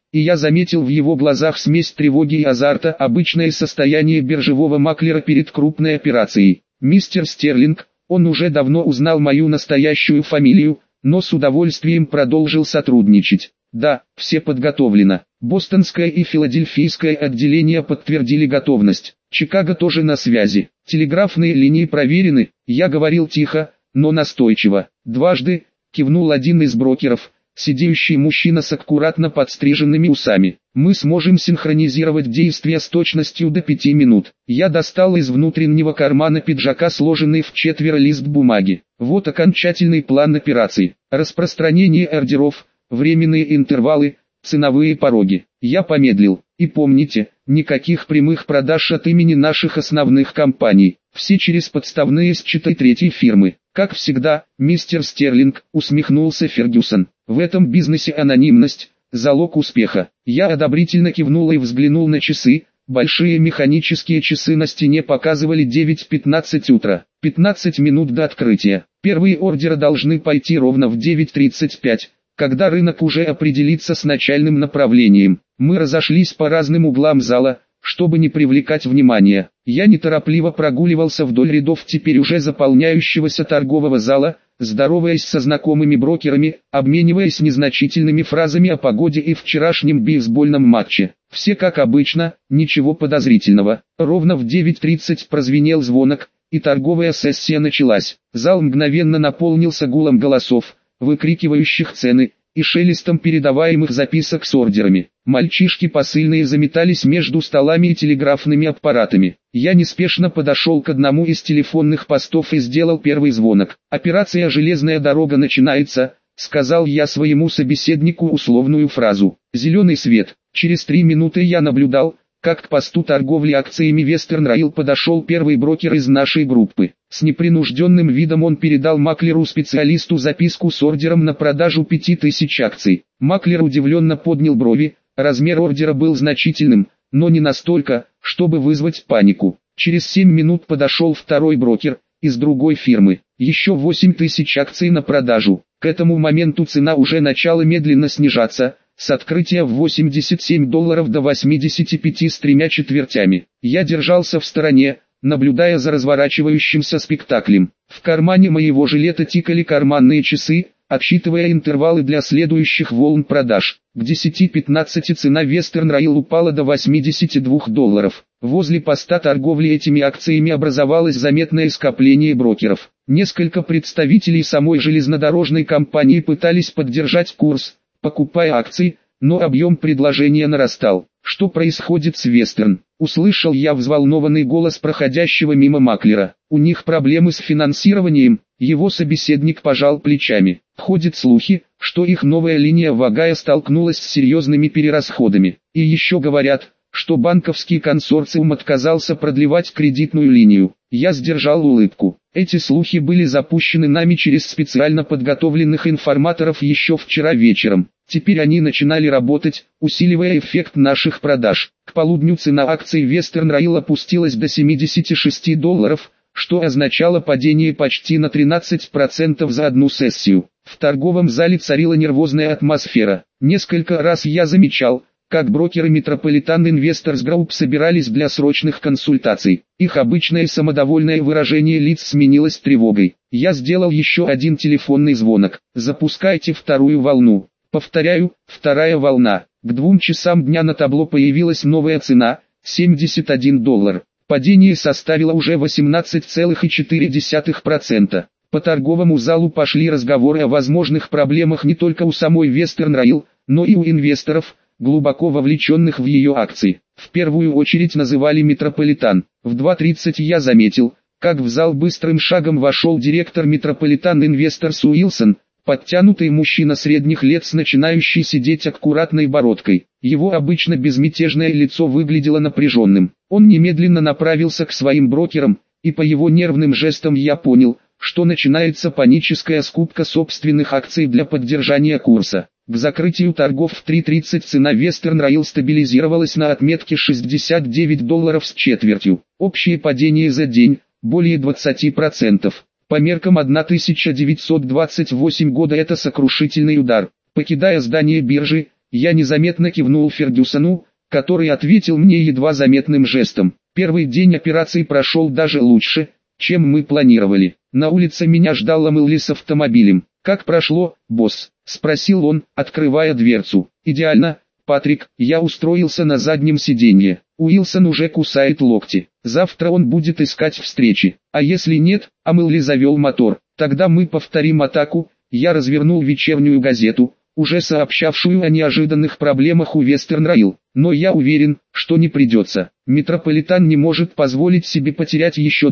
и я заметил в его глазах смесь тревоги и азарта, обычное состояние биржевого маклера перед крупной операцией. «Мистер Стерлинг», он уже давно узнал мою настоящую фамилию, но с удовольствием продолжил сотрудничать. «Да, все подготовлено. Бостонское и филадельфийское отделения подтвердили готовность. Чикаго тоже на связи. Телеграфные линии проверены», я говорил тихо, но настойчиво. «Дважды», кивнул один из брокеров, сидеющий мужчина с аккуратно подстриженными усами. «Мы сможем синхронизировать действия с точностью до 5 минут». Я достал из внутреннего кармана пиджака сложенный в четверо лист бумаги. Вот окончательный план операции. Распространение ордеров, временные интервалы, ценовые пороги. Я помедлил. И помните, никаких прямых продаж от имени наших основных компаний. Все через подставные счета третьей фирмы. «Как всегда, мистер Стерлинг», усмехнулся Фергюсон. «В этом бизнесе анонимность – залог успеха». Я одобрительно кивнул и взглянул на часы. Большие механические часы на стене показывали 9:15 утра. 15 минут до открытия. Первые ордеры должны пойти ровно в 9:35, когда рынок уже определится с начальным направлением. Мы разошлись по разным углам зала, чтобы не привлекать внимания. Я неторопливо прогуливался вдоль рядов теперь уже заполняющегося торгового зала, здороваясь со знакомыми брокерами, обмениваясь незначительными фразами о погоде и вчерашнем бейсбольном матче. Все как обычно, ничего подозрительного. Ровно в 9:30 прозвенел звонок, и торговая сессия началась. Зал мгновенно наполнился гулом голосов, выкрикивающих цены, и шелестом передаваемых записок с ордерами. Мальчишки посыльные заметались между столами и телеграфными аппаратами. Я неспешно подошел к одному из телефонных постов и сделал первый звонок. «Операция «Железная дорога» начинается», — сказал я своему собеседнику условную фразу. Зеленый свет. Через 3 минуты я наблюдал, как к посту торговли акциями Western Rail подошел первый брокер из нашей группы. С непринужденным видом он передал маклеру-специалисту записку с ордером на продажу 5000 акций. Маклер удивленно поднял брови, размер ордера был значительным, но не настолько, чтобы вызвать панику. Через 7 минут подошел второй брокер, из другой фирмы. Еще 8000 акций на продажу. К этому моменту цена уже начала медленно снижаться, с открытия в $87 до 85 с 3/4. Я держался в стороне, наблюдая за разворачивающимся спектаклем. В кармане моего жилета тикали карманные часы, отсчитывая интервалы для следующих волн продаж. К 10:15 цена Western Rail упала до $82. Возле поста торговли этими акциями образовалось заметное скопление брокеров. Несколько представителей самой железнодорожной компании пытались поддержать курс, покупая акции, но объем предложения нарастал. «Что происходит с Western?» — услышал я взволнованный голос проходящего мимо маклера. «У них проблемы с финансированием», — его собеседник пожал плечами. «Ходят слухи, что их новая линия в Огайо столкнулась с серьезными перерасходами. И еще говорят, что банковский консорциум отказался продлевать кредитную линию». Я сдержал улыбку. Эти слухи были запущены нами через специально подготовленных информаторов еще вчера вечером. Теперь они начинали работать, усиливая эффект наших продаж. К полудню цена акций Western Rail опустилась до $76, что означало падение почти на 13% за одну сессию. В торговом зале царила нервозная атмосфера. Несколько раз я замечал, как брокеры Metropolitan Investors Group собирались для срочных консультаций. Их обычное самодовольное выражение лиц сменилось тревогой. Я сделал еще один телефонный звонок. «Запускайте вторую волну». Повторяю, вторая волна. К 2 часам дня на табло появилась новая цена – $71. Падение составило уже 18,4%. По торговому залу пошли разговоры о возможных проблемах не только у самой Western Rail, но и у инвесторов, глубоко вовлеченных в ее акции. В первую очередь называли Metropolitan. В 2:30 я заметил, как в зал быстрым шагом вошел директор Metropolitan Investors Уилсон, подтянутый мужчина средних лет с начинающей сидеть аккуратной бородкой. Его обычно безмятежное лицо выглядело напряженным. Он немедленно направился к своим брокерам, и по его нервным жестам я понял, что начинается паническая скупка собственных акций для поддержания курса. К закрытию торгов в 3:30 цена Western Rail стабилизировалась на отметке $69 с четвертью. Общее падение за день – более 20%. По меркам 1928 года это сокрушительный удар. Покидая здание биржи, Я незаметно кивнул Фергюсону, который ответил мне едва заметным жестом. Первый день операции прошел даже лучше, чем мы планировали. На улице меня ждал Амелли с автомобилем. «Как прошло, босс?» – спросил он, открывая дверцу. «Идеально, Патрик, я устроился на заднем сиденье. Уилсон уже кусает локти. Завтра он будет искать встречи. А если нет?» Амелли завел мотор. «Тогда мы повторим атаку». Я развернул вечернюю газету, уже сообщавшую о неожиданных проблемах у Вестерн Раил. Но я уверен, что не придется. Метрополитан не может позволить себе потерять еще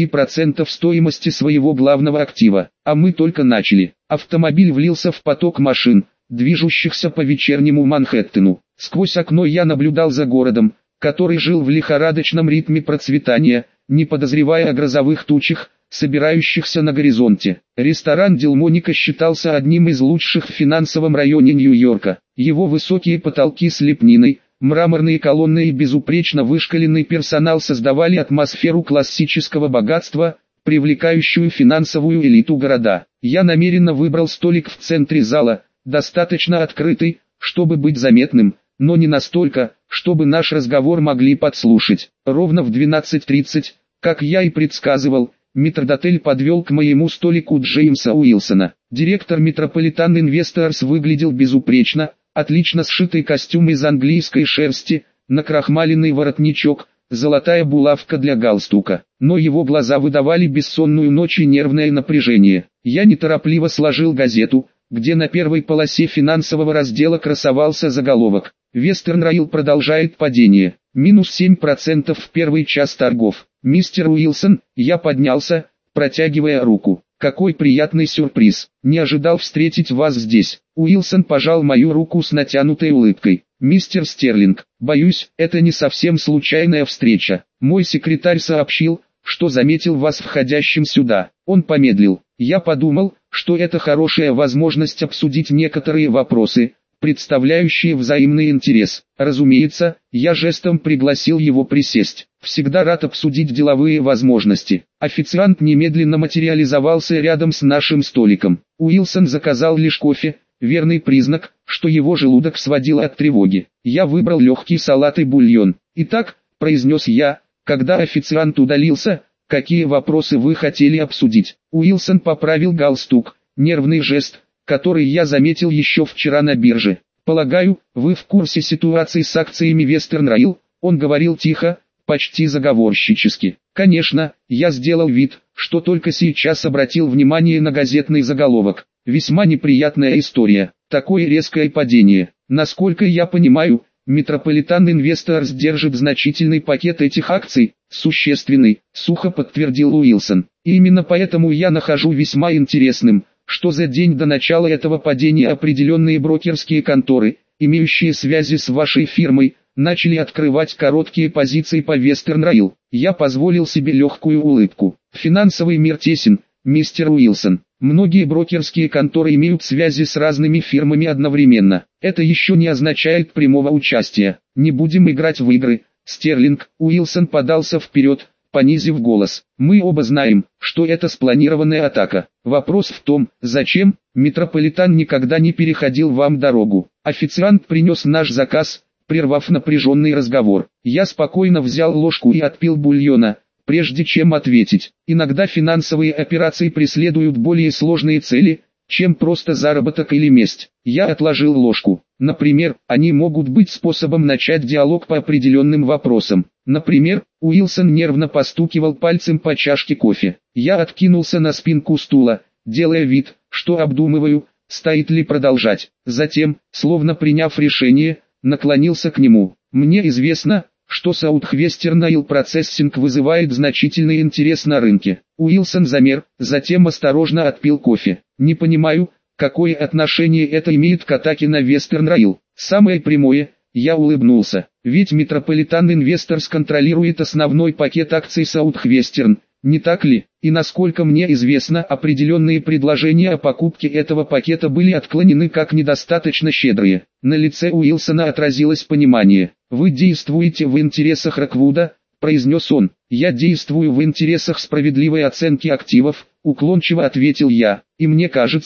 20% стоимости своего главного актива. А мы только начали. Автомобиль влился в поток машин, движущихся по вечернему Манхэттену. Сквозь окно я наблюдал за городом, который жил в лихорадочном ритме процветания, не подозревая о грозовых тучах, собирающихся на горизонте. Ресторан Делмоника считался одним из лучших в финансовом районе Нью-Йорка. Его высокие потолки с лепниной, мраморные колонны и безупречно вышкаленный персонал создавали атмосферу классического богатства, привлекающую финансовую элиту города. Я намеренно выбрал столик в центре зала, достаточно открытый, чтобы быть заметным, но не настолько, чтобы наш разговор могли подслушать. Ровно в 12:30, как я и предсказывал, метрдотель подвел к моему столику Джеймса Уилсона. Директор Metropolitan Investors выглядел безупречно, отлично сшитый костюм из английской шерсти, накрахмаленный воротничок, золотая булавка для галстука. Но его глаза выдавали бессонную ночь и нервное напряжение. Я неторопливо сложил газету, где на первой полосе финансового раздела красовался заголовок: «Вестерн Раил продолжает падение. Минус 7% в первый час торгов». «Мистер Уилсон», я поднялся, протягивая руку. «Какой приятный сюрприз. Не ожидал встретить вас здесь». Уилсон пожал мою руку с натянутой улыбкой. «Мистер Стерлинг, боюсь, это не совсем случайная встреча. Мой секретарь сообщил, что заметил вас входящим сюда». Он помедлил. Я подумал, что это хорошая возможность обсудить некоторые вопросы, представляющие взаимный интерес. Разумеется, я жестом пригласил его присесть. Всегда рад обсудить деловые возможности. Официант немедленно материализовался рядом с нашим столиком. Уилсон заказал лишь кофе, верный признак, что его желудок сводило от тревоги. Я выбрал легкий салат и бульон. «Итак», — произнес я, когда официант удалился, — «какие вопросы вы хотели обсудить?» Уилсон поправил галстук, нервный жест, который я заметил еще вчера на бирже. «Полагаю, вы в курсе ситуации с акциями Вестерн Раил?» Он говорил тихо, почти заговорщически. Конечно, я сделал вид, что только сейчас обратил внимание на газетный заголовок. Весьма неприятная история. Такое резкое падение. Насколько я понимаю, Metropolitan Investors держит значительный пакет этих акций. Существенный, сухо подтвердил Уилсон. И именно поэтому я нахожу весьма интересным, что за день до начала этого падения определенные брокерские конторы, имеющие связи с вашей фирмой, начали открывать короткие позиции по Вестерн Раил. Я позволил себе легкую улыбку. Финансовый мир тесен, мистер Уилсон. Многие брокерские конторы имеют связи с разными фирмами одновременно. Это еще не означает прямого участия. Не будем играть в игры, Стерлинг. Уилсон подался вперед, понизив голос. Мы оба знаем, что это спланированная атака. Вопрос в том, зачем? Метрополитан никогда не переходил вам дорогу. Официант принес наш заказ, прервав напряженный разговор. Я спокойно взял ложку и отпил бульона, прежде чем ответить. Иногда финансовые операции преследуют более сложные цели, чем просто заработок или месть. Я отложил ложку. Например, они могут быть способом начать диалог по определенным вопросам. Например, Уилсон нервно постукивал пальцем по чашке кофе. Я откинулся на спинку стула, делая вид, что обдумываю, стоит ли продолжать. Затем, словно приняв решение, наклонился к нему. Мне известно, что Southwestern Oil Processing вызывает значительный интерес на рынке. Уилсон замер, затем осторожно отпил кофе. Не понимаю, какое отношение это имеет к атаке на Western Rail. Самое прямое, я улыбнулся. Ведь Metropolitan Investors контролирует основной пакет акций Southwestern, не так ли? И насколько мне известно, определенные предложения о покупке этого пакета были отклонены как недостаточно щедрые. На лице Уилсона отразилось понимание. «Вы действуете в интересах Роквуда», — произнес он. «Я действую в интересах справедливой оценки активов», — уклончиво ответил я. «И мне кажется,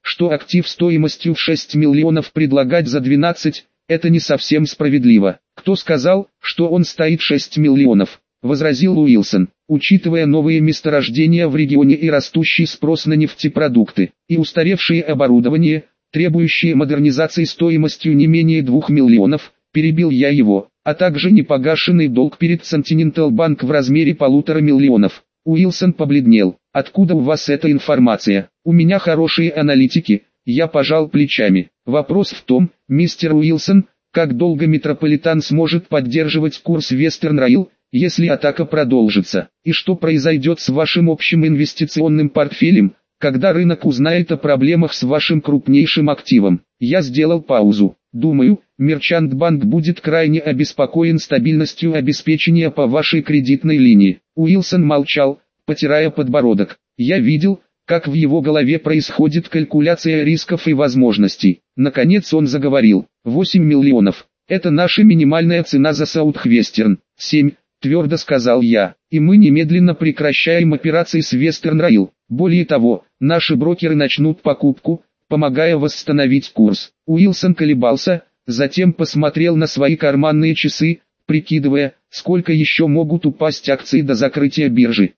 что актив стоимостью в 6 миллионов предлагать за 12, это не совсем справедливо. Кто сказал, что он стоит 6 миллионов? Возразил Уилсон. Учитывая новые месторождения в регионе и растущий спрос на нефтепродукты, и устаревшее оборудование, требующее модернизации стоимостью не менее 2 миллионов, перебил я его, а также непогашенный долг перед Continental Bank в размере 1,5 миллионов. Уилсон побледнел. «Откуда у вас эта информация? У меня хорошие аналитики». Я пожал плечами. «Вопрос в том, мистер Уилсон, как долго Метрополитан сможет поддерживать курс Western Rail, если атака продолжится, и что произойдет с вашим общим инвестиционным портфелем, когда рынок узнает о проблемах с вашим крупнейшим активом». Я сделал паузу. «Думаю, Merchant Bank будет крайне обеспокоен стабильностью обеспечения по вашей кредитной линии». Уилсон молчал, потирая подбородок. Я видел, как в его голове происходит калькуляция рисков и возможностей. Наконец он заговорил. 8 миллионов. Это наша минимальная цена за Southwestern. 7, твердо сказал я. И мы немедленно прекращаем операции с Western Rail. Более того, наши брокеры начнут покупку, помогая восстановить курс. Уилсон колебался, затем посмотрел на свои карманные часы, прикидывая, сколько еще могут упасть акции до закрытия биржи.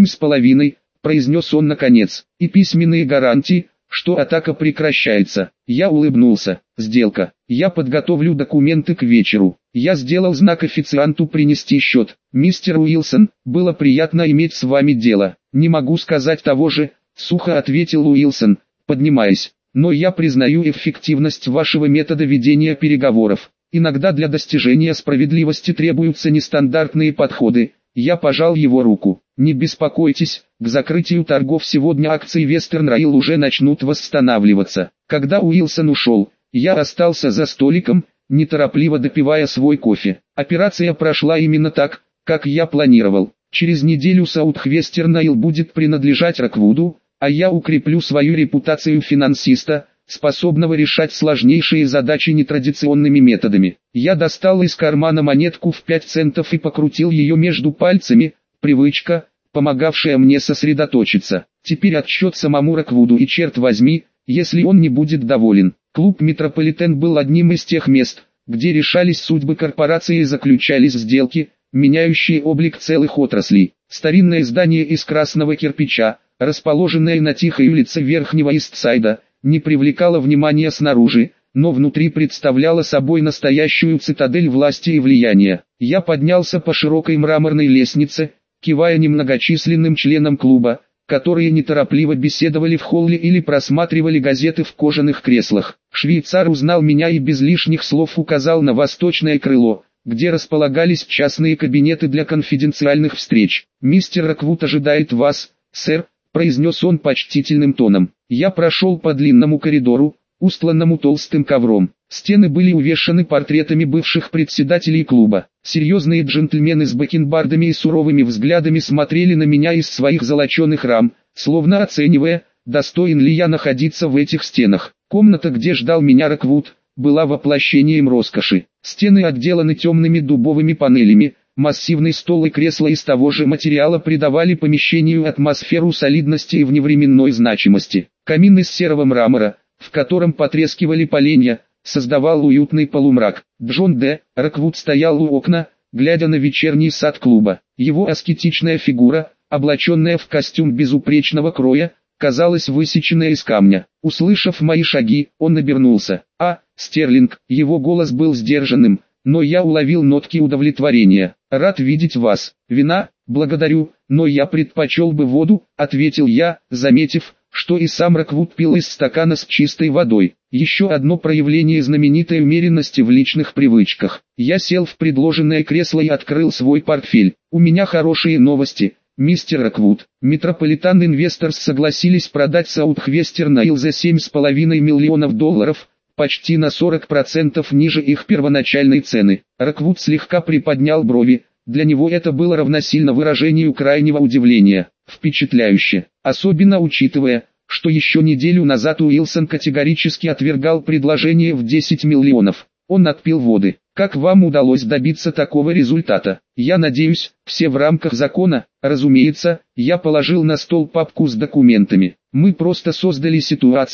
7,5, произнес он наконец, и письменные гарантии, что атака прекращается. Я улыбнулся. Сделка. Я подготовлю документы к вечеру. Я сделал знак официанту принести счет. Мистер Уилсон, было приятно иметь с вами дело. Не могу сказать того же, сухо ответил Уилсон, поднимаясь. Но я признаю эффективность вашего метода ведения переговоров. Иногда для достижения справедливости требуются нестандартные подходы. Я пожал его руку. Не беспокойтесь, к закрытию торгов сегодня акции Western Rail уже начнут восстанавливаться. Когда Уилсон ушел, я остался за столиком, неторопливо допивая свой кофе. Операция прошла именно так, как я планировал. Через неделю Southwestern Rail будет принадлежать Роквуду, а я укреплю свою репутацию финансиста, способного решать сложнейшие задачи нетрадиционными методами. Я достал из кармана монетку в 5 центов и покрутил ее между пальцами, привычка, помогавшая мне сосредоточиться. Теперь отсчет самому Роквуду, и черт возьми, если он не будет доволен. Клуб Метрополитен был одним из тех мест, где решались судьбы корпорации и заключались сделки, меняющие облик целых отраслей. Старинное здание из красного кирпича, расположенное на тихой улице Верхнего Истсайда, не привлекало внимания снаружи, но внутри представляло собой настоящую цитадель власти и влияния. Я поднялся по широкой мраморной лестнице, кивая немногочисленным членам клуба, которые неторопливо беседовали в холле или просматривали газеты в кожаных креслах. Швейцар узнал меня и без лишних слов указал на восточное крыло, где располагались частные кабинеты для конфиденциальных встреч. «Мистер Роквуд ожидает вас, сэр», произнес он почтительным тоном. Я прошел по длинному коридору, устланному толстым ковром. Стены были увешаны портретами бывших председателей клуба. Серьезные джентльмены с бакенбардами и суровыми взглядами смотрели на меня из своих золоченых рам, словно оценивая, достоин ли я находиться в этих стенах. Комната, где ждал меня Роквуд, была воплощением роскоши. Стены отделаны темными дубовыми панелями, массивный стол и кресло из того же материала придавали помещению атмосферу солидности и вневременной значимости. Камин из серого мрамора, в котором потрескивали поленья, создавал уютный полумрак. Джон Д. Роквуд стоял у окна, глядя на вечерний сад клуба. Его аскетичная фигура, облаченная в костюм безупречного кроя, казалась высеченной из камня. Услышав мои шаги, он обернулся. Стерлинг, его голос был сдержанным, но я уловил нотки удовлетворения. «Рад видеть вас. Вина? Благодарю, но я предпочел бы воду», — ответил я, заметив, что и сам Роквуд пил из стакана с чистой водой. Еще одно проявление знаменитой умеренности в личных привычках. Я сел в предложенное кресло и открыл свой портфель. «У меня хорошие новости, мистер Роквуд. Metropolitan Investors согласились продать Southwestern Rail за $7,5 миллионов, почти на 40% ниже их первоначальной цены». Роквуд слегка приподнял брови. Для него это было равносильно выражению крайнего удивления. Впечатляюще, особенно учитывая, что еще неделю назад Уилсон категорически отвергал предложение в 10 миллионов. Он отпил воды. «Как вам удалось добиться такого результата? Я надеюсь, все в рамках закона?» «Разумеется», я положил на стол папку с документами. «Мы просто создали ситуацию,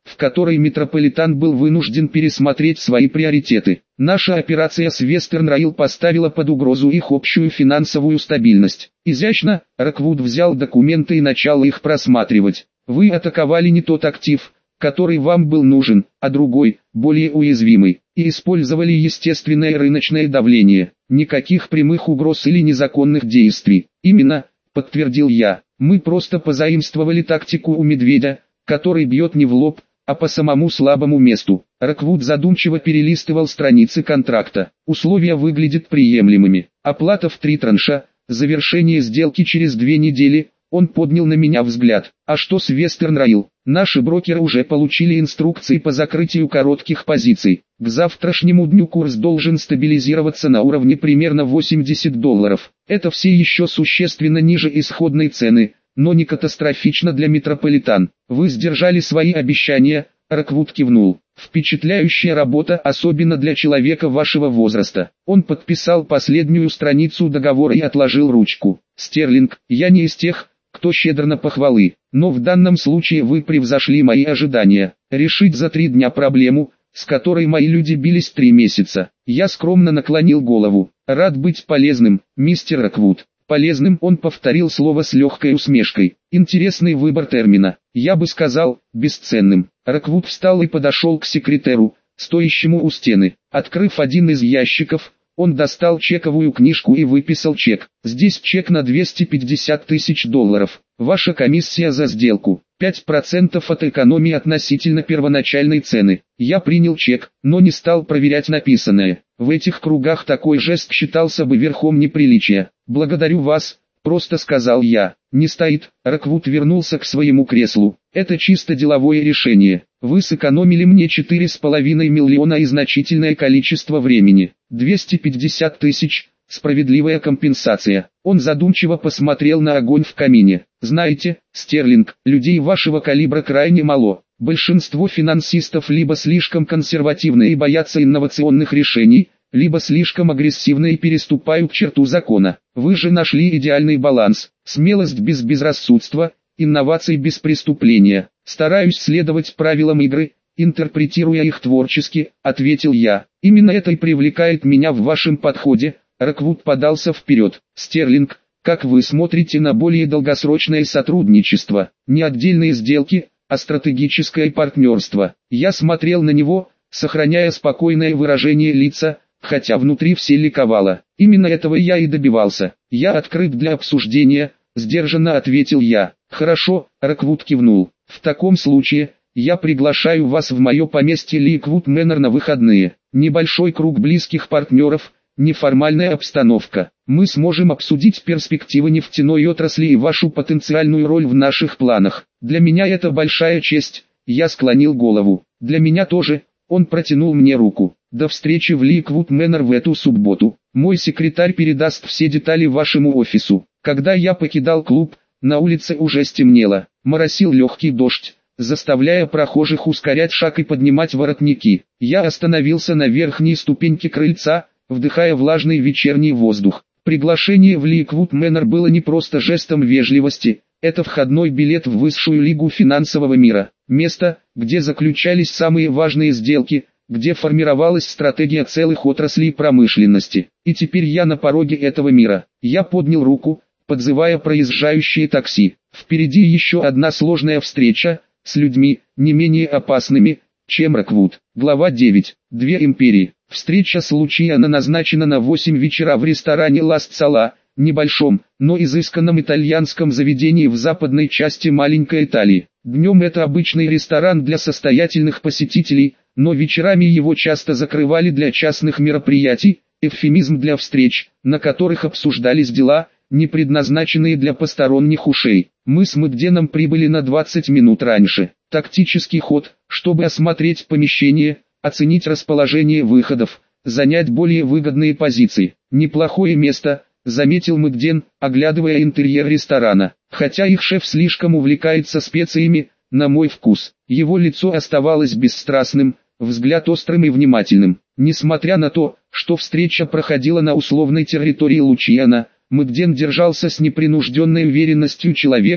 в которой Метрополитан был вынужден пересмотреть свои приоритеты. Наша операция с Western Rail поставила под угрозу их общую финансовую стабильность. Изящно, Роквуд взял документы и начал их просматривать. Вы атаковали не тот актив, который вам был нужен, а другой, более уязвимый, и использовали естественное рыночное давление. Никаких прямых угроз или незаконных действий. Именно, подтвердил я, мы просто позаимствовали тактику у медведя, который бьет не в лоб, а по самому слабому месту. Роквуд задумчиво перелистывал страницы контракта. Условия выглядят приемлемыми. Оплата в 3 транша, завершение сделки через 2 недели. Он поднял на меня взгляд. А что с Western Rail? Наши брокеры уже получили инструкции по закрытию коротких позиций. К завтрашнему дню курс должен стабилизироваться на уровне примерно $80. Это все еще существенно ниже исходной цены, но не катастрофично для Метрополитан. Вы сдержали свои обещания, Роквуд кивнул. Впечатляющая работа, особенно для человека вашего возраста. Он подписал последнюю страницу договора и отложил ручку. Стерлинг, я не из тех, кто щедр на похвалы, но в данном случае вы превзошли мои ожидания. Решить за 3 дня проблему, с которой мои люди бились 3 месяца. Я скромно наклонил голову. Рад быть полезным, мистер Роквуд. Полезным, он повторил слово с легкой усмешкой. Интересный выбор термина. Я бы сказал, бесценным. Роквуд встал и подошел к секретеру, стоящему у стены. Открыв один из ящиков, он достал чековую книжку и выписал чек. Здесь чек на $250 тысяч. Ваша комиссия за сделку. 5% от экономии относительно первоначальной цены. Я принял чек, но не стал проверять написанное. В этих кругах такой жест считался бы верхом неприличия. «Благодарю вас», — просто сказал я. «Не стоит», — Роквуд вернулся к своему креслу. «Это чисто деловое решение. Вы сэкономили мне 4,5 миллиона и значительное количество времени. 250 тысяч. Справедливая компенсация». Он задумчиво посмотрел на огонь в камине. «Знаете, Стерлинг, людей вашего калибра крайне мало. Большинство финансистов либо слишком консервативны и боятся инновационных решений, либо слишком агрессивны и переступают черту закона. Вы же нашли идеальный баланс. Смелость без безрассудства, инновации без преступления. Стараюсь следовать правилам игры, интерпретируя их творчески», — ответил я. «Именно это и привлекает меня в вашем подходе». Роквуд подался вперед. «Стерлинг, как вы смотрите на более долгосрочное сотрудничество? Не отдельные сделки, а стратегическое партнерство?» Я смотрел на него, сохраняя спокойное выражение лица, хотя внутри все ликовало. «Именно этого я и добивался. Я открыт для обсуждения», — сдержанно ответил я. «Хорошо», — Роквуд кивнул. «В таком случае, я приглашаю вас в мое поместье Ликвуд Мэннер на выходные. Небольшой круг близких партнеров, неформальная обстановка. Мы сможем обсудить перспективы нефтяной отрасли и вашу потенциальную роль в наших планах. Для меня это большая честь», — я склонил голову. «Для меня тоже», — он протянул мне руку. «До встречи в Ликвуд Мэннер в эту субботу. Мой секретарь передаст все детали вашему офису». Когда я покидал клуб, на улице уже стемнело. Моросил легкий дождь, заставляя прохожих ускорять шаг и поднимать воротники. Я остановился на верхней ступеньке крыльца, вдыхая влажный вечерний воздух. Приглашение в Ликвуд Мэннер было не просто жестом вежливости, это входной билет в высшую лигу финансового мира. Место, где заключались самые важные сделки, где формировалась стратегия целых отраслей промышленности. И теперь я на пороге этого мира. Я поднял руку, подзывая проезжающие такси. Впереди еще одна сложная встреча, с людьми, не менее опасными, чем Роквуд. Глава 9. Две империи. Встреча с Лучиано назначена на 8 вечера в ресторане «Ла Сцала», небольшом, но изысканном итальянском заведении в западной части маленькой Италии. Днем это обычный ресторан для состоятельных посетителей, но вечерами его часто закрывали для частных мероприятий, эвфемизм для встреч, на которых обсуждались дела, не предназначенные для посторонних ушей. Мы с Мэгденом прибыли на 20 минут раньше. Тактический ход, чтобы осмотреть помещение, оценить расположение выходов, занять более выгодные позиции. «Неплохое место», — заметил Мэгден, оглядывая интерьер ресторана. «Хотя их шеф слишком увлекается специями, на мой вкус». Его лицо оставалось бесстрастным, взгляд острым и внимательным. Несмотря на то, что встреча проходила на условной территории Лучиано, Мэгден держался с непринужденной уверенностью человека,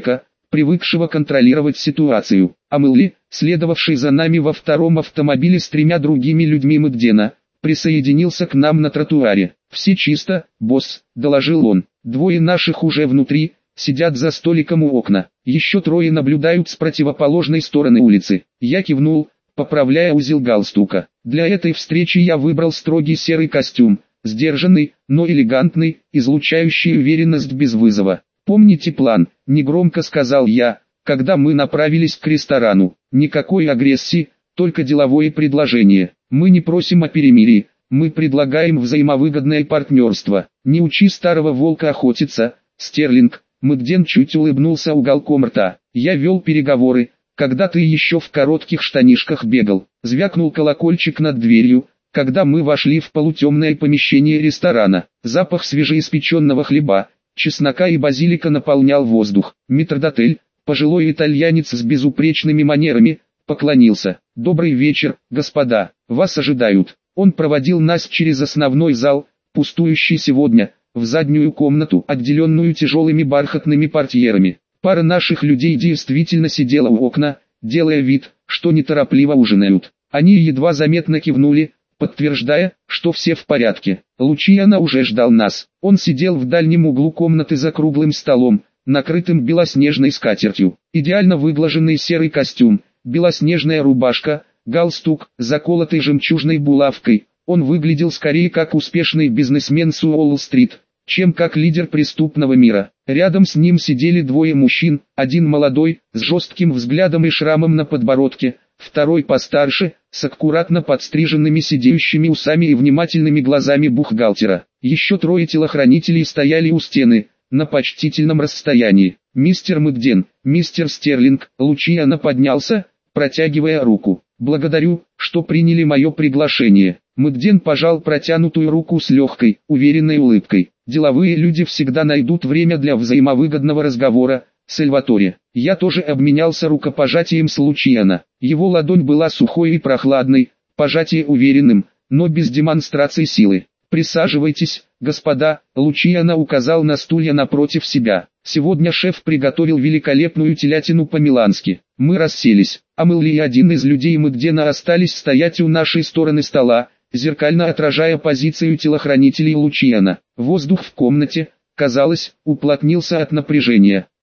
привыкшего контролировать ситуацию. Амелли, следовавший за нами во втором автомобиле с 3 другими людьми Мэгдена, присоединился к нам на тротуаре. «Все чисто, босс», — доложил он. «2 наших уже внутри, сидят за столиком у окна. Еще 3 наблюдают с противоположной стороны улицы». Я кивнул, поправляя узел галстука. Для этой встречи я выбрал строгий серый костюм, сдержанный, но элегантный, излучающий уверенность без вызова. «Помните план?» — негромко сказал я, когда мы направились к ресторану. «Никакой агрессии, только деловое предложение. Мы не просим о перемирии, мы предлагаем взаимовыгодное партнерство. Не учи старого волка охотиться, Стерлинг». Мэгден чуть улыбнулся уголком рта. «Я вел переговоры, когда ты еще в коротких штанишках бегал». Звякнул колокольчик над дверью, когда мы вошли в полутемное помещение ресторана. Запах свежеиспеченного хлеба, чеснока и базилика наполнял воздух. Метрдотель, пожилой итальянец с безупречными манерами, поклонился. «Добрый вечер, господа, вас ожидают». Он проводил нас через основной зал, пустующий сегодня, в заднюю комнату, отделенную тяжелыми бархатными портьерами. Пара наших людей действительно сидела у окна, делая вид, что неторопливо ужинают. Они едва заметно кивнули, подтверждая, что все в порядке. Лучиано уже ждал нас. Он сидел в дальнем углу комнаты за круглым столом, накрытым белоснежной скатертью. Идеально выглаженный серый костюм, белоснежная рубашка, галстук, заколотый жемчужной булавкой. Он выглядел скорее как успешный бизнесмен с Уолл-стрит, чем как лидер преступного мира. Рядом с ним сидели 2 мужчин, один молодой, с жестким взглядом и шрамом на подбородке, второй постарше, с аккуратно подстриженными сидеющими усами и внимательными глазами бухгалтера. Еще 3 телохранителей стояли у стены, на почтительном расстоянии. «Мистер Мэгден, мистер Стерлинг», Лучиано поднялся, протягивая руку. «Благодарю, что приняли мое приглашение». Мэгден пожал протянутую руку с легкой, уверенной улыбкой. «Деловые люди всегда найдут время для взаимовыгодного разговора, Сальваторе». Я тоже обменялся рукопожатием с Лучиано. Его ладонь была сухой и прохладной, пожатие уверенным, но без демонстрации силы. «Присаживайтесь, господа», Лучиано указал на стулья напротив себя. «Сегодня шеф приготовил великолепную телятину по-милански». Мы расселись. Амелли и один из людей Мэгдена остались стоять у нашей стороны стола, зеркально отражая позицию телохранителей Лучиано. Воздух в комнате, казалось, уплотнился от напряжения.